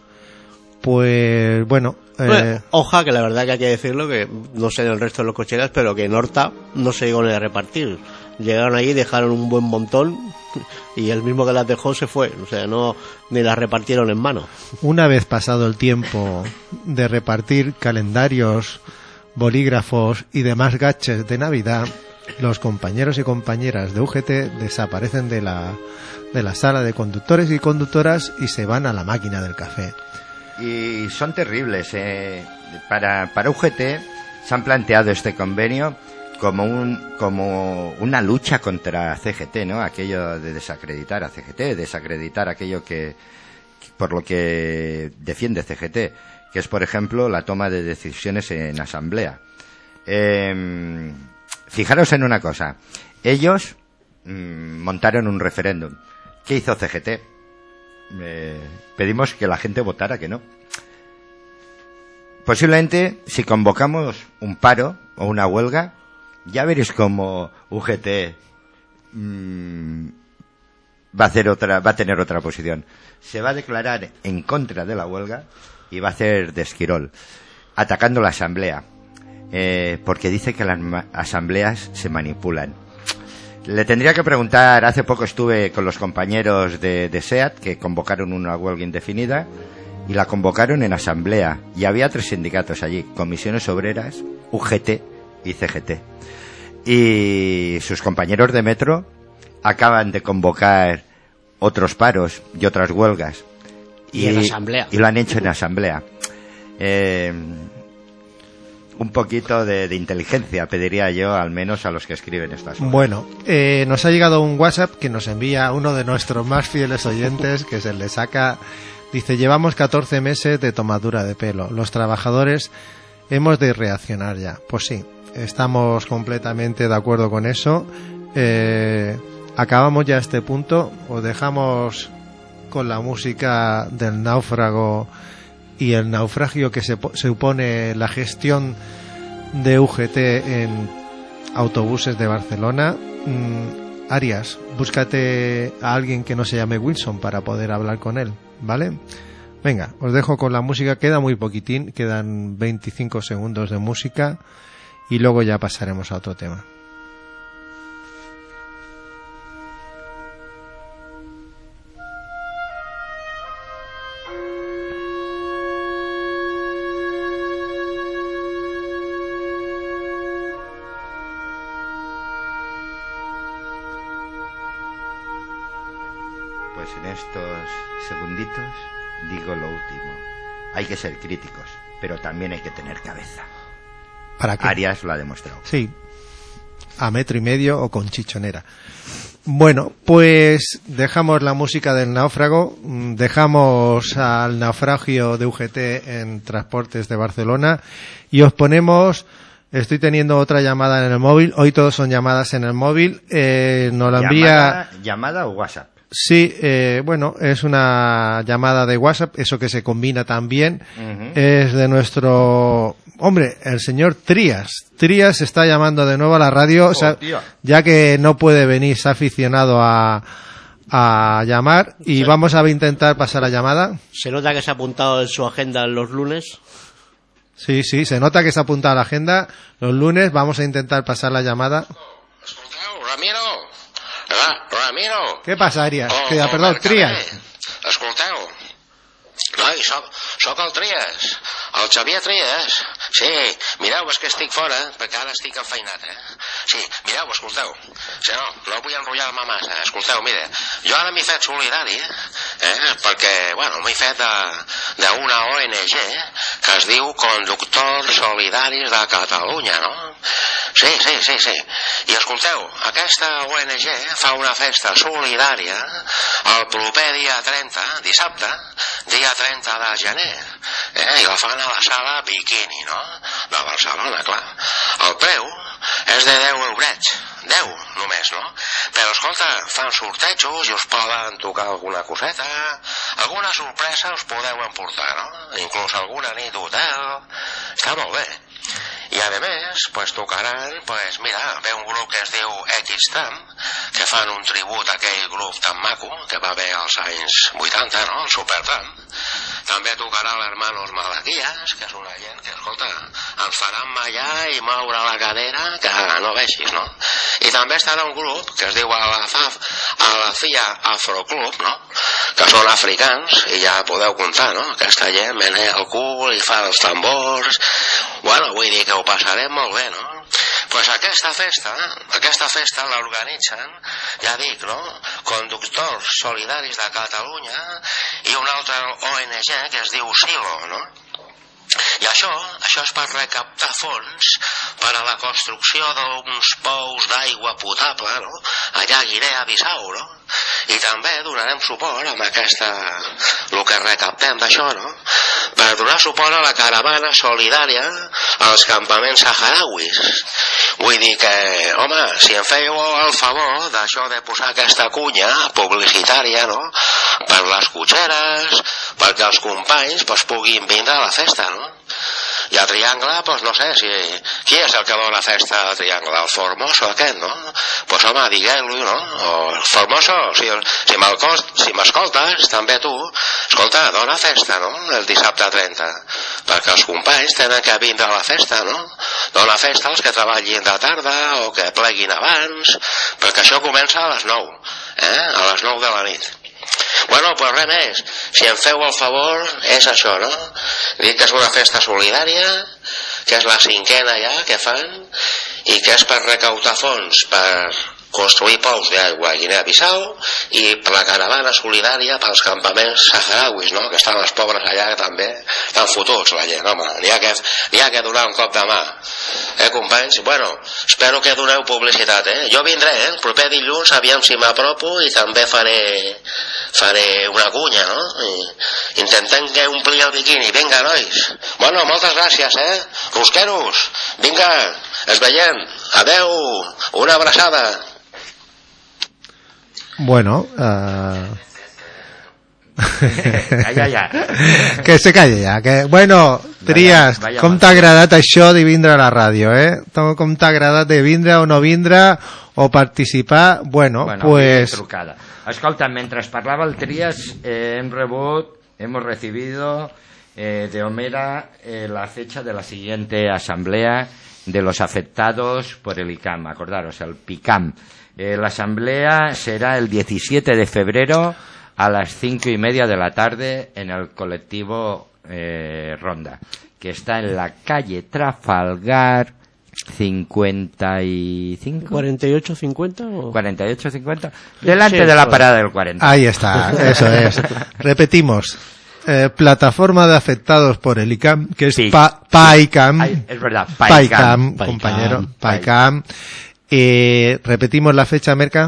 Pues bueno, eh... bueno, hoja, que la verdad que hay que decirlo, que no sé en el resto de los cocheras, pero que en Horta no se llegó ni a repartir. Llegaron allí, dejaron un buen montón y el mismo que las dejó se fue, o sea, no ni las repartieron en mano. Una vez pasado el tiempo de repartir calendarios, bolígrafos y demás gadgets de Navidad, los compañeros y compañeras de U G T desaparecen de la, de la sala de conductores y conductoras y se van a la máquina del café. Y son terribles. Eh. Para, para U G T se han planteado este convenio como un como una lucha contra C G T, ¿no? Aquello de desacreditar a C G T, desacreditar aquello que por lo que defiende C G T, que es, por ejemplo, la toma de decisiones en asamblea. Eh, fijaros en una cosa. Ellos mmm, montaron un referéndum. ¿Qué hizo C G T? Eh, pedimos que la gente votara que no. Posiblemente, si convocamos un paro o una huelga, ya veréis cómo U G T mmm, va a hacer otra, va a tener otra posición. Se va a declarar en contra de la huelga y va a hacer de esquirol, atacando la asamblea, eh, porque dice que las ma- asambleas se manipulan. Le tendría que preguntar, hace poco estuve con los compañeros de, de SEAT, que convocaron una huelga indefinida, y la convocaron en asamblea, y había tres sindicatos allí, Comisiones Obreras, U G T y C G T. Y sus compañeros de Metro acaban de convocar otros paros y otras huelgas. Y, y en asamblea. Y lo han hecho en asamblea. Eh, un poquito de, de inteligencia pediría yo, al menos a los que escriben estas cosas. Bueno, eh, nos ha llegado un WhatsApp que nos envía uno de nuestros más fieles oyentes, que se le saca, dice: llevamos catorce meses de tomadura de pelo, los trabajadores hemos de reaccionar ya. Pues sí, estamos completamente de acuerdo con eso. Eh, acabamos ya este punto, os dejamos con la música del náufrago y el naufragio que se supone la gestión de U G T en autobuses de Barcelona. Mm, Arias, búscate a alguien que no se llame Wilson para poder hablar con él, ¿vale? Venga, os dejo con la música, queda muy poquitín, quedan veinticinco segundos de música y luego ya pasaremos a otro tema. Pues en estos segunditos digo lo último. Hay que ser críticos, pero también hay que tener cabeza. ¿Para qué? Arias lo ha demostrado. Sí, a metro y medio o con chichonera. Bueno, pues dejamos la música del náufrago, dejamos al naufragio de U G T en Transportes de Barcelona y os ponemos... Estoy teniendo otra llamada en el móvil. Hoy todos son llamadas en el móvil. Eh, nos la envía... ¿Llamada, llamada o WhatsApp? Sí, eh, bueno, es una llamada de WhatsApp, eso que se combina también. Uh-huh. Es de nuestro... Hombre, el señor Trías. Trías está llamando de nuevo a la radio, oh, o sea, ya que no puede venir, se ha aficionado a, a llamar y sí. Vamos a intentar pasar la llamada. Se nota que se ha apuntado en su agenda los lunes. Sí, sí, se nota que se ha apuntado a la agenda los lunes. Vamos a intentar pasar la llamada. Escolteu, Ramiro. Eh, Ramiro. ¿Qué pasa, Arias? Oh, Que, perdón, oh, Trías. Escolteu. Noi, soc, soc el Trías. El Xavier Trías. Sí, mireu, és que estic fora, perquè ara estic enfeinat, eh? Sí, mireu, escolteu. Sí, no, no vull enrotllar-me massa. Escolteu, mire, jo ara m'he fet solidari, eh? Perquè, bueno, m'he fet d'una O N G que es diu Conductors Solidaris de Catalunya, no? Sí, sí, sí, sí. I escolteu, aquesta O N G fa una festa solidària el proper dia trenta, dissabte, dia trenta de gener, eh? I la fan a la sala Bikini, no? De Barcelona, clar. El preu és de deu eurets, deu només, no? Però, escolta, fan sortejos i us poden tocar alguna coseta, alguna sorpresa us podeu emportar, no? Inclús alguna nit d'hotel, està molt bé. I a més, pues, tocaran, pues, mira, ve un grup que es diu X-Tram, que fan un tribut a aquell grup tan maco que va haver als anys vuitanta, no? El Supertram. També tocarà l'Hermanos Malaquías, que és una gent que, escolta, ens faran ballar i moure la cadera que no vegis, no? I també estarà un grup que es diu Alafia Afroclub, no? Que són africans i ja podeu comptar, no? Aquesta gent menea el cul i fa els tambors. Bueno, vull dir que ho passarem molt bé, no? Pues aquesta festa, aquesta festa l'organitzen, ja dic, no? Conductors Solidaris de Catalunya i una altra O N G que es diu Silo, no? I això, això és per recaptar fons per a la construcció d'uns pous d'aigua potable, no? Allà a Guinea-Bissau, no? I també donarem suport amb aquesta, el que recaptem d'això, no? Per donar suport a la caravana solidària als campaments saharauis. Vull dir que, home, si em fèieu el favor d'això de posar aquesta cunya publicitària, no? Per les cotxeres, perquè els companys pues, puguin vindre a la festa, no? I a Triangle, doncs no sé si... Qui és el que dona festa a Triangle? El Formoso aquest, no? Doncs pues, home, digueu-lo, no? O el Formoso, si, si m'escoltes, si també tu, escolta, dona festa, no? El dissabte trenta. Perquè els companys tenen que vindre a la festa, no? Dona festa als que treballin de tarda o que pleguin abans, perquè això comença a les nou, eh? A les nou de la nit. Bueno, pues res més, si em feu el favor és això, no? Dic que és una festa solidària, que és la cinquena ja que fan i que és per recaudar fons per construir pous d'aigua a Guinea-Bissau i per la caravana solidària pels campaments saharauis, no? Que estan els pobres allà que també estan fotuts la gent, home, n'hi ha que, n'hi ha que donar un cop de mà, eh companys? Bueno, espero que doneu publicitat, eh? Jo vindré, eh? El proper dilluns aviam si m'apropo i també faré faré una cunya, no? I intentem que ompli el biquini. Vinga, nois. Bueno, moltes gràcies, eh? Rusqueros, vinga, ens veiem. Adeu, una abraçada. Bueno, uh... Calla ja. Que se calle ja. Que... Bueno, Trias, vaya, vaya com t'ha agradat això de vindre a la ràdio, eh? Com t'ha agradat de vindre o no vindre o participar? Bueno, bueno pues... Trucada. Escolta, mentre parlava el Trias, eh, hem rebut, hemos recibido eh, de Homera eh, la fecha de la siguiente asamblea de los afectados por el I C A M. Acordaros, el P I C A M. Eh, la asamblea será el diecisiete de febrero a las cinco y media de la tarde en el colectivo eh, Ronda, que está en la calle Trafalgar cincuenta y cinco cuarenta y ocho cincuenta o cuarenta y ocho cincuenta delante sí, de la parada del cuarenta. Ahí está, eso es. Repetimos. Eh, plataforma de afectados por el I C A M, que es sí. pa, PAICAM. Ay, es verdad, PAICAM, compañero, PAICAM. Eh, repetimos la fecha, Merca.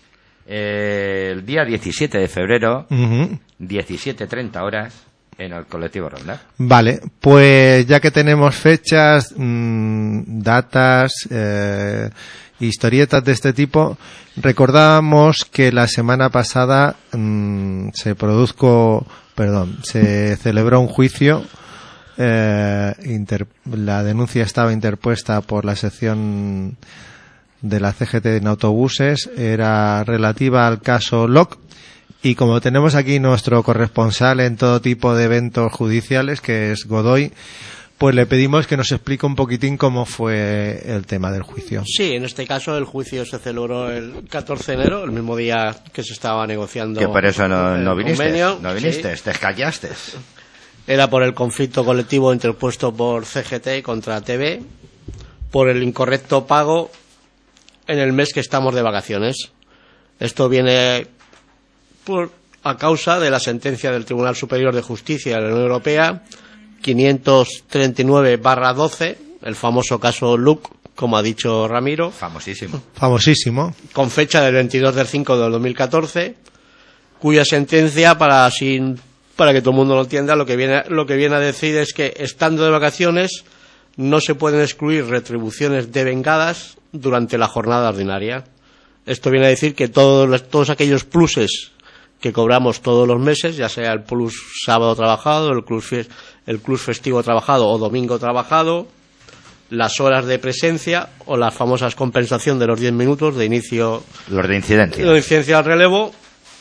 Eh, el día diecisiete de febrero, uh-huh. diecisiete treinta horas, en el colectivo Ronda. Vale, pues ya que tenemos fechas, mmm, datas, eh, historietas de este tipo, recordábamos que la semana pasada mmm, se produjo, perdón, se celebró un juicio. Eh, inter, la denuncia estaba interpuesta por la sección de la C G T en autobuses, era relativa al caso Locke, y como tenemos aquí nuestro corresponsal en todo tipo de eventos judiciales, que es Godoy, pues le pedimos que nos explique un poquitín cómo fue el tema del juicio. Sí, en este caso el juicio se celebró el catorce de enero, el mismo día que se estaba negociando. Que por eso no, no viniste, convenio. no viniste, Sí. te callaste. Era por el conflicto colectivo interpuesto por C G T contra T V, por el incorrecto pago en el mes que estamos de vacaciones. Esto viene por a causa de la sentencia del Tribunal Superior de Justicia de la Unión Europea quinientos treinta y nueve barra doce, el famoso caso Luc, como ha dicho Ramiro. Famosísimo. Famosísimo. Con fecha del veintidós de cinco del dos mil catorce, cuya sentencia, para sin para que todo el mundo lo entienda, lo que viene lo que viene a decir es que estando de vacaciones no se pueden excluir retribuciones devengadas durante la jornada ordinaria. Esto viene a decir que todos los, todos aquellos pluses que cobramos todos los meses, ya sea el plus sábado trabajado, el plus, el plus festivo trabajado o domingo trabajado, las horas de presencia o las famosas compensación de los diez minutos de inicio. Los de incidencia. De incidencia al relevo,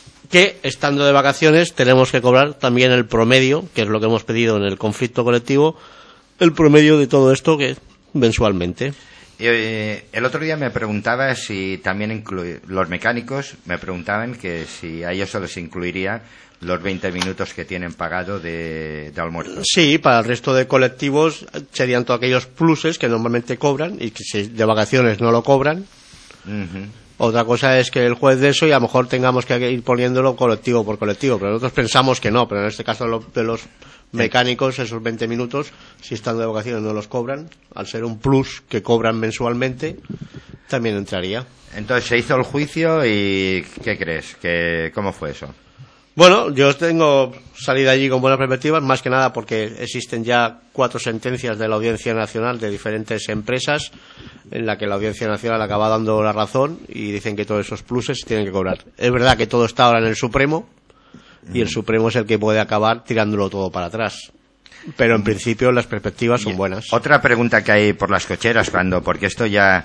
que estando de vacaciones tenemos que cobrar también el promedio, que es lo que hemos pedido en el conflicto colectivo, el promedio de todo esto que mensualmente. Eh, el otro día me preguntaba si también incluye, los mecánicos me preguntaban que si a ellos se les incluiría los veinte minutos que tienen pagado de, de almuerzo. Sí, para el resto de colectivos serían todos aquellos pluses que normalmente cobran y que si de vacaciones no lo cobran. Uh-huh. Otra cosa es que el juez de eso y a lo mejor tengamos que ir poniéndolo colectivo por colectivo, pero nosotros pensamos que no, pero en este caso de los, de los mecánicos, esos veinte minutos, si están de vacaciones no los cobran, al ser un plus que cobran mensualmente, también entraría. Entonces se hizo el juicio y ¿qué crees? ¿Qué, ¿Cómo fue eso? Bueno, yo tengo salida allí con buenas perspectivas, más que nada porque existen ya cuatro sentencias de la Audiencia Nacional de diferentes empresas en la que la Audiencia Nacional acaba dando la razón y dicen que todos esos pluses se tienen que cobrar. Es verdad que todo está ahora en el Supremo y el Supremo es el que puede acabar tirándolo todo para atrás. Pero en principio las perspectivas son buenas. Otra pregunta que hay por las cocheras, cuando porque esto ya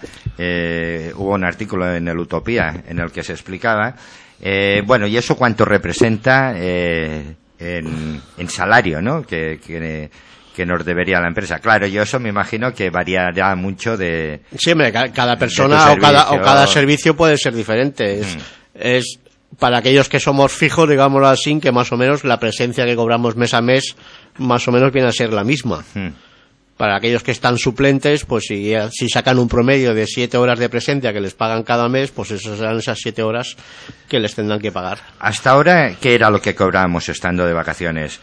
eh, hubo un artículo en el Utopía en el que se explicaba. Eh, bueno, ¿y eso cuánto representa eh, en, en salario, ¿no? Que, que, que nos debería la empresa. Claro, yo eso me imagino que variará mucho de... Sí, hombre, cada persona o cada, o cada servicio puede ser diferente. Es, mm. es para aquellos que somos fijos, digámoslo así, que más o menos la presencia que cobramos mes a mes más o menos viene a ser la misma. Mm. Para aquellos que están suplentes, pues si, si sacan un promedio de siete horas de presencia que les pagan cada mes, pues esas serán esas siete horas que les tendrán que pagar. Hasta ahora, ¿qué era lo que cobrábamos estando de vacaciones?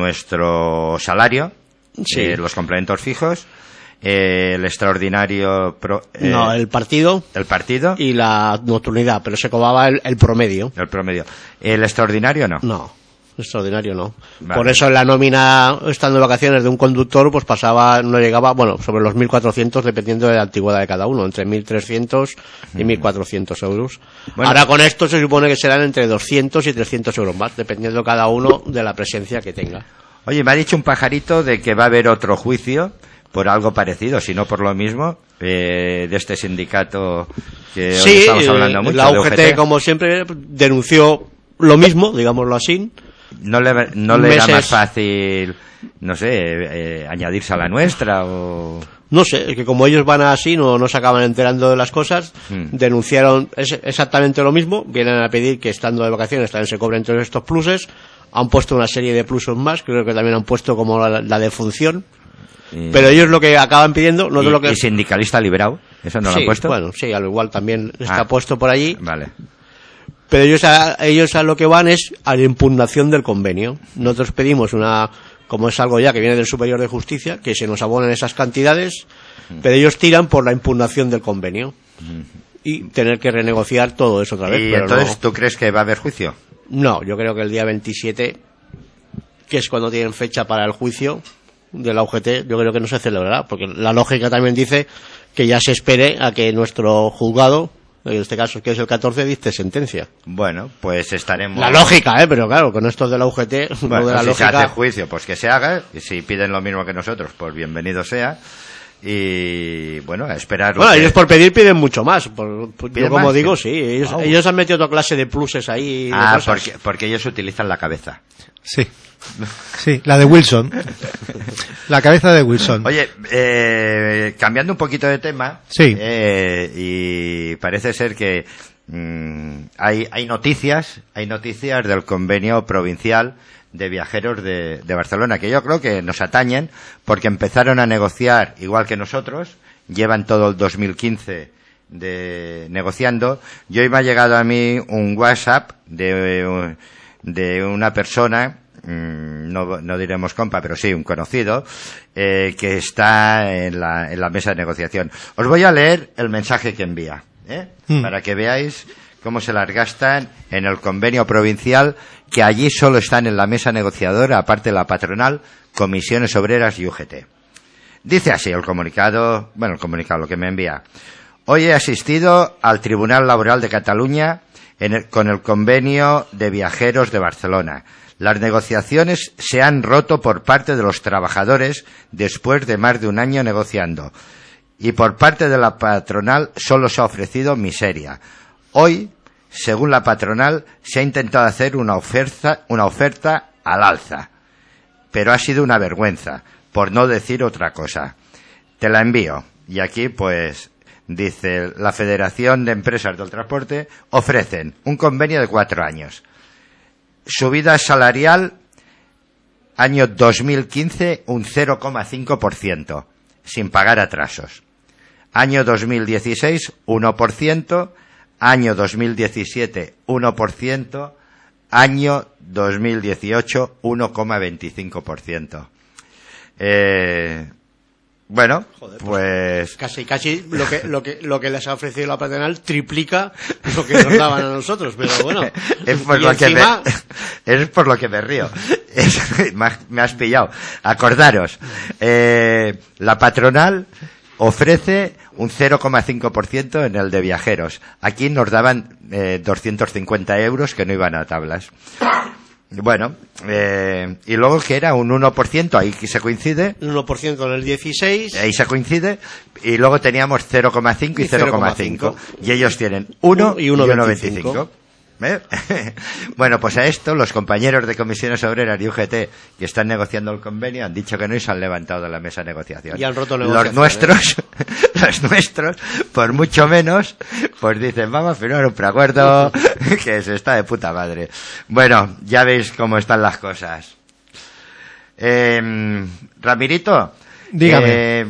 Nuestro salario, sí. eh, los complementos fijos, eh, el extraordinario... Pro, eh, no, el partido. El partido. Y la nocturnidad, pero se cobraba el, el promedio. El promedio. ¿El extraordinario no? No. Extraordinario no. Vale. Por eso en la nómina, estando de vacaciones de un conductor, pues pasaba, no llegaba, bueno, sobre los mil cuatrocientos dependiendo de la antigüedad de cada uno, entre mil trescientos y mil cuatrocientos euros. Bueno. Ahora con esto se supone que serán entre doscientos y trescientos euros más, dependiendo cada uno de la presencia que tenga. Oye, me ha dicho un pajarito de que va a haber otro juicio por algo parecido, si no por lo mismo, eh, de este sindicato que sí, hoy estamos hablando mucho. La U G T, de U G T, como siempre, denunció lo mismo, digámoslo así. ¿No le, no le era más fácil, no sé, eh, añadirse a la nuestra o...? No sé, es que como ellos van así, no, no se acaban enterando de las cosas, mm. denunciaron es exactamente lo mismo, vienen a pedir que estando de vacaciones también se cobren todos estos pluses, han puesto una serie de pluses más, creo que también han puesto como la, la defunción, y... pero ellos lo que acaban pidiendo... No ¿Y, de lo que... ¿Y sindicalista liberado? ¿Eso no sí, lo han puesto? Bueno, sí, al igual también está ah, puesto por allí. Vale. Pero ellos a, ellos a lo que van es a la impugnación del convenio. Nosotros pedimos una, como es algo ya que viene del Superior de Justicia, que se nos abonen esas cantidades, mm. pero ellos tiran por la impugnación del convenio mm. y tener que renegociar todo eso otra vez. ¿Y pero entonces no, tú crees que va a haber juicio? No, yo creo que el día veintisiete, que es cuando tienen fecha para el juicio de la U G T, yo creo que no se celebrará, porque la lógica también dice que ya se espere a que nuestro juzgado, en este caso que es el catorce, dicte sentencia. Bueno, pues estaremos... La lógica, ¿eh? Pero claro, con estos de la U G T... Bueno, de la si lógica... se hace juicio, pues que se haga, y si piden lo mismo que nosotros, pues bienvenido sea, y bueno, a esperar... Bueno, que... ellos por pedir piden mucho más, por, por, yo como más, digo, sí, sí, ellos, wow. ellos han metido otra clase de pluses ahí... Ah, porque, porque ellos utilizan la cabeza. Sí. Sí, la de Wilson. La cabeza de Wilson. Oye, eh, cambiando un poquito de tema. Sí. Eh, y parece ser que mmm, hay, hay noticias, hay noticias del convenio provincial de viajeros de, de Barcelona, que yo creo que nos atañen, porque empezaron a negociar igual que nosotros, llevan todo el dos mil quince de, negociando, y hoy me ha llegado a mí un WhatsApp de, de una persona, No, no diremos compa, pero sí, un conocido, eh, que está en la, en la mesa de negociación. Os voy a leer el mensaje que envía, ¿eh? Mm. Para que veáis cómo se las gastan en el convenio provincial, que allí solo están en la mesa negociadora, aparte de la patronal, comisiones obreras y U G T. Dice así el comunicado, bueno, el comunicado, lo que me envía. Hoy he asistido al Tribunal Laboral de Cataluña en el, con el convenio de viajeros de Barcelona. Las negociaciones se han roto por parte de los trabajadores después de más de un año negociando. y por parte de la patronal solo se ha ofrecido miseria. Hoy, según la patronal, se ha intentado hacer una oferta, una oferta al alza, pero ha sido una vergüenza, por no decir otra cosa. Te la envío. Y aquí, pues, dice, la Federación de Empresas del Transporte ofrecen un convenio de cuatro años. Subida salarial, año dos mil quince, un cero coma cinco por ciento, sin pagar atrasos. Año dos mil dieciséis, uno por ciento. Año dos mil diecisiete, uno por ciento. Año dos mil dieciocho, uno coma veinticinco por ciento. Eh... Bueno, Joder, pues, pues casi casi lo que lo que lo que les ha ofrecido la patronal triplica lo que nos daban a nosotros, pero bueno. Es por, lo, encima... que me, es por lo que me río. Es, me has pillado. Acordaros, eh, la patronal ofrece un cero coma cinco por ciento en el de viajeros. Aquí nos daban eh, doscientos cincuenta euros que no iban a tablas. Bueno, eh, y luego que era un uno por ciento, ahí se coincide. Un uno por ciento en el dieciséis. Ahí se coincide. Y luego teníamos cero coma cinco y cero coma cinco. Y ellos tienen uno y uno coma veinticinco. ¿Eh? Bueno, pues a esto los compañeros de Comisiones Obreras y U G T que están negociando el convenio han dicho que no y se han levantado de la mesa de negociación. Y han roto los nuestros, los nuestros, por mucho menos, pues dicen, vamos a firmar un preacuerdo que se está de puta madre. Bueno, ya veis cómo están las cosas. Eh, Ramirito, dígame. Eh,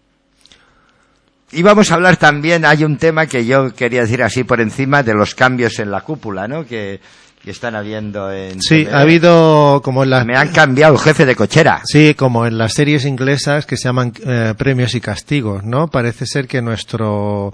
Y vamos a hablar también, hay un tema que yo quería decir así por encima, de los cambios en la cúpula, ¿no? Que, que están habiendo en... Sí, T V. Ha habido como en las... Me han cambiado el jefe de cochera. Sí, como en las series inglesas que se llaman eh, premios y castigos, ¿no? Parece ser que nuestro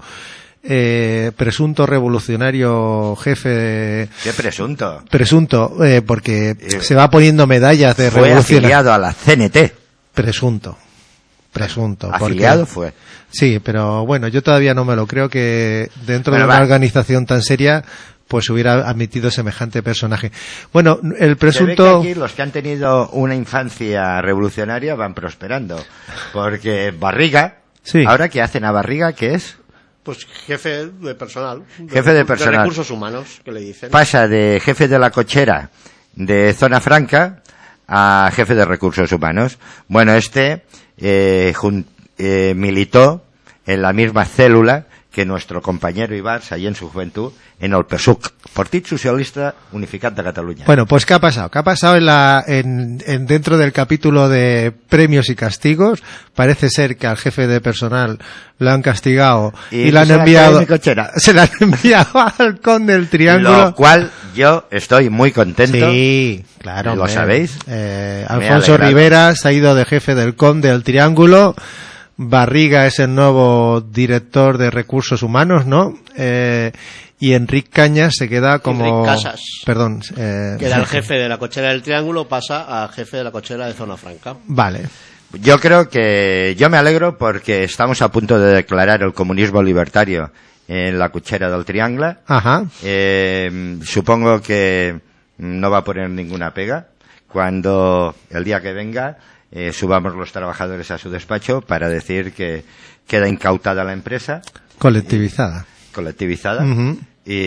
eh, presunto revolucionario jefe... ¿Qué presunto? Presunto, eh, porque eh, se va poniendo medallas de revolucionario. Fue afiliado a la C N T. Presunto. Presunto. Afiliado porque... fue. Sí, pero bueno, yo todavía no me lo creo que dentro bueno, de una va. organización tan seria pues hubiera admitido semejante personaje. Bueno, el presunto... Se ve que aquí los que han tenido una infancia revolucionaria van prosperando, porque Barriga, sí. ¿Ahora qué hacen a Barriga? ¿Qué es? Pues jefe de personal. Jefe de personal. De recursos humanos, que le dicen. Pasa de jefe de la cochera de Zona Franca a jefe de recursos humanos. Bueno, este eh, jun- eh, militó en la misma célula que nuestro compañero Ibars, allí en su juventud, en el P S U C, Partit Socialista Unificat de Cataluña. Bueno, pues ¿qué ha pasado? ¿Qué ha pasado en la, en, en dentro del capítulo de premios y castigos? Parece ser que al jefe de personal lo han castigado y, y le han se enviado, mi cochera. se le han enviado al Conde del Triángulo. Lo cual yo estoy muy contento. Sí, claro. ¿Lo hombre. sabéis? Eh, Me Alfonso alegra. Rivera se ha ido de jefe del Conde del Triángulo. Barriga es el nuevo director de recursos humanos, ¿no? Eh, y Enrique Cañas se queda como... Enrique Casas. Perdón. Eh, Que era el jefe de la cochera del Triángulo, pasa a jefe de la cochera de Zona Franca. Vale. Yo creo que yo me alegro porque estamos a punto de declarar el comunismo libertario en la cochera del Triángulo. Ajá. Eh, supongo que no va a poner ninguna pega cuando el día que venga eh, subamos los trabajadores a su despacho para decir que queda incautada la empresa. Colectivizada. Y, colectivizada. Uh-huh.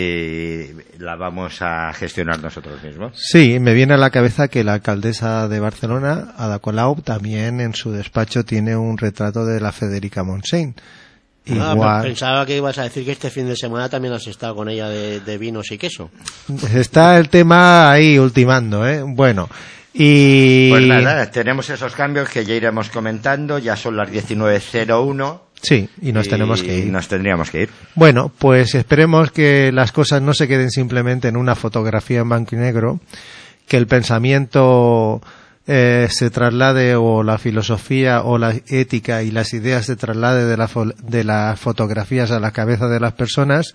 Y la vamos a gestionar nosotros mismos. Sí, me viene a la cabeza que la alcaldesa de Barcelona, Ada Colau, también en su despacho tiene un retrato de la Federica Montseny. Ah, Igual. Pensaba que ibas a decir que este fin de semana también has estado con ella de, de vinos y queso. Está el tema ahí ultimando, ¿eh? Bueno, y... Pues nada, tenemos esos cambios que ya iremos comentando, ya son las diecinueve cero uno. Sí, y nos y tenemos que ir. Nos tendríamos que ir. Bueno, pues esperemos que las cosas no se queden simplemente en una fotografía en blanco y negro, que el pensamiento eh, se traslade, o la filosofía o la ética y las ideas se traslade de, la fo- de las fotografías a la cabeza de las personas.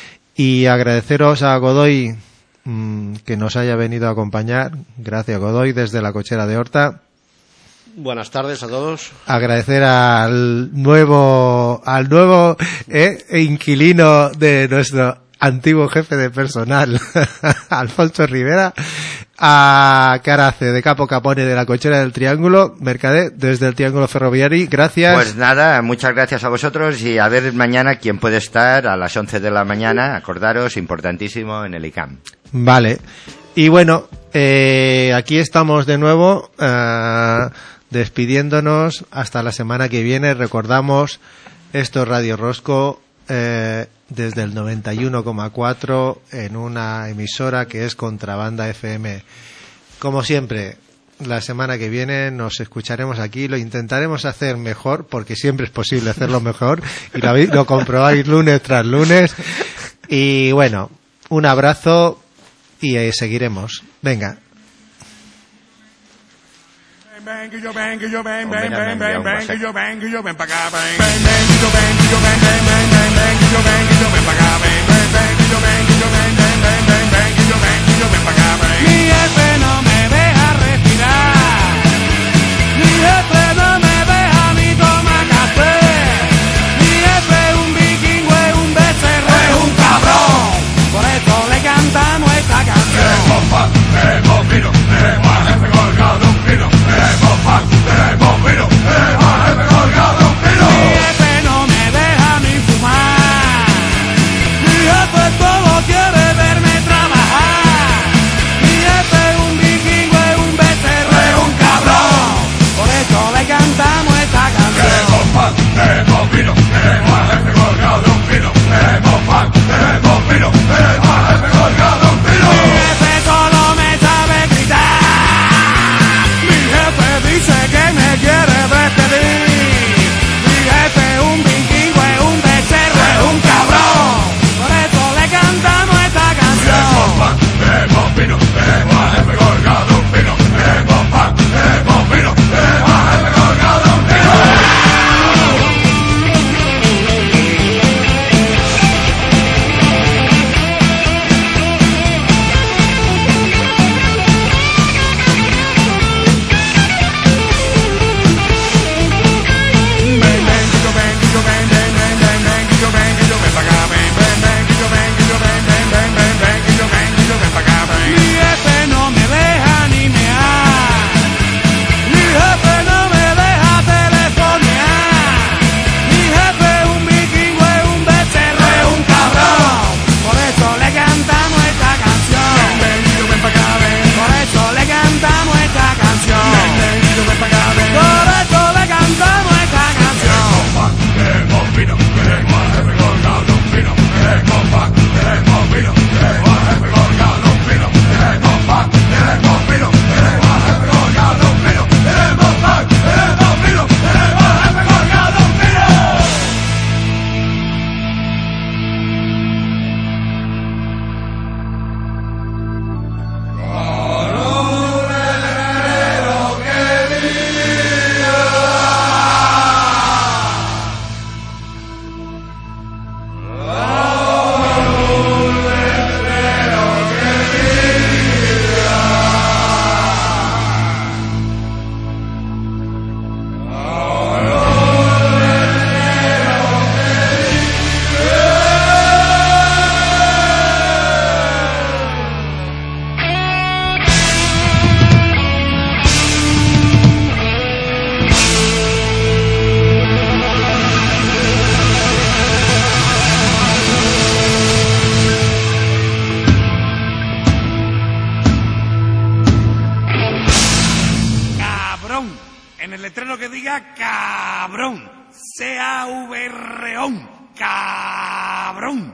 Y agradeceros a Godoy mmm, que nos haya venido a acompañar. Gracias, Godoy, desde la cochera de Horta. Buenas tardes a todos. Agradecer al nuevo al nuevo eh, inquilino de nuestro antiguo jefe de personal, Alfonso Rivera, a Carace de Capo Capone de la Cochera del Triángulo, Mercader desde el Triángulo Ferroviario, gracias. Pues nada, muchas gracias a vosotros y a ver mañana quién puede estar a las once de la mañana, acordaros, importantísimo, en el I C A M. Vale, y bueno, eh, aquí estamos de nuevo, eh, despidiéndonos hasta la semana que viene. Recordamos, esto es Radio Rosco, eh, desde el noventa y uno coma cuatro en una emisora que es Contrabanda F M. Como siempre, la semana que viene nos escucharemos aquí, lo intentaremos hacer mejor, porque siempre es posible hacerlo mejor, y lo, lo comprobáis lunes tras lunes. Y bueno, un abrazo y eh, seguiremos. Venga. Ven, que yo ven, que yo ven, ven, ven, ven, ven, que yo ven, que yo ven pa' acá, ven, ven, ven, que yo ven, que yo ven, ven, ven, ven, ven, que yo ven, que yo ven pa' acá, ven, ven, ven, que yo ven, que yo ven, ven, ven, ven, ven, que yo ven, que yo ven pa' acá, ven. Mi jefe no me deja respirar, mi jefe no me deja ni tomar café, mi jefe es un vikingo, es un becerro, es un cabrón, por eso le cantamos esta canción. Hemos pan, hemos vino, hemos jefe colgado un pino. Hemos pan, hemos vino, hemos jefe colgado un pino. Mi jefe no me deja ni fumar, mi jefe todo quiere verme trabajar, mi jefe es un vikingo, es un becerro, es un cabrón, por eso le cantamos esta canción. Hemos pan, hemos vino, hemos jefe colgado un pino. Hemos pan, hemos vino, hemos jefe colgado un pino. Mi jefe solo me sabe gritar, mi jefe dice que me quiere despedir, mi jefe es un vikingo, es un becerro, es un cabrón, por eso le cantamos esta canción. Hemos pan, hemos vino, hemos jefe colgado un pino. Hemos pan, hemos vino, hemos jefe colgado un pino. En el letrero que diga cabrón, C A V R O N, cabrón.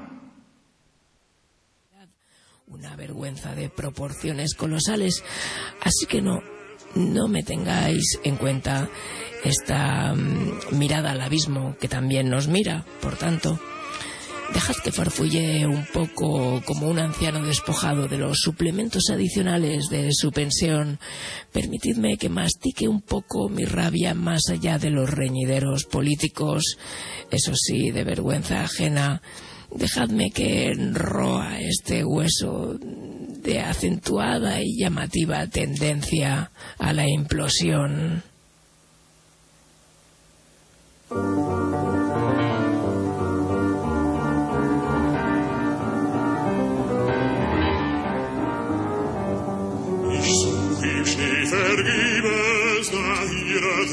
Una vergüenza de proporciones colosales, así que no, no me tengáis en cuenta esta um, mirada al abismo que también nos mira. Por tanto, dejad que farfulle un poco como un anciano despojado de los suplementos adicionales de su pensión. Permitidme que mastique un poco mi rabia más allá de los reñideros políticos, eso sí, de vergüenza ajena. Dejadme que enroa este hueso de acentuada y llamativa tendencia a la implosión.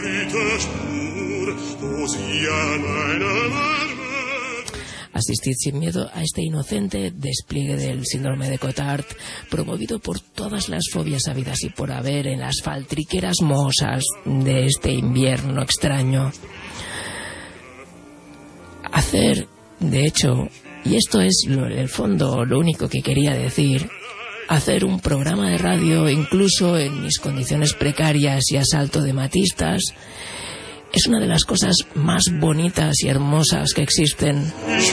Asistid sin miedo a este inocente despliegue del síndrome de Cotard, promovido por todas las fobias habidas y por haber en las faltriqueras mohosas de este invierno extraño. Hacer, de hecho, y esto es lo, en el fondo lo único que quería decir, hacer un programa de radio, incluso en mis condiciones precarias y a salto de matistas, es una de las cosas más bonitas y hermosas que existen.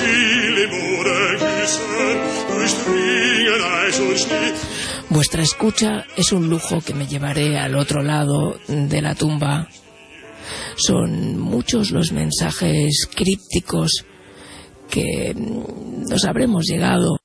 Vuestra escucha es un lujo que me llevaré al otro lado de la tumba. Son muchos los mensajes crípticos que nos habremos llegado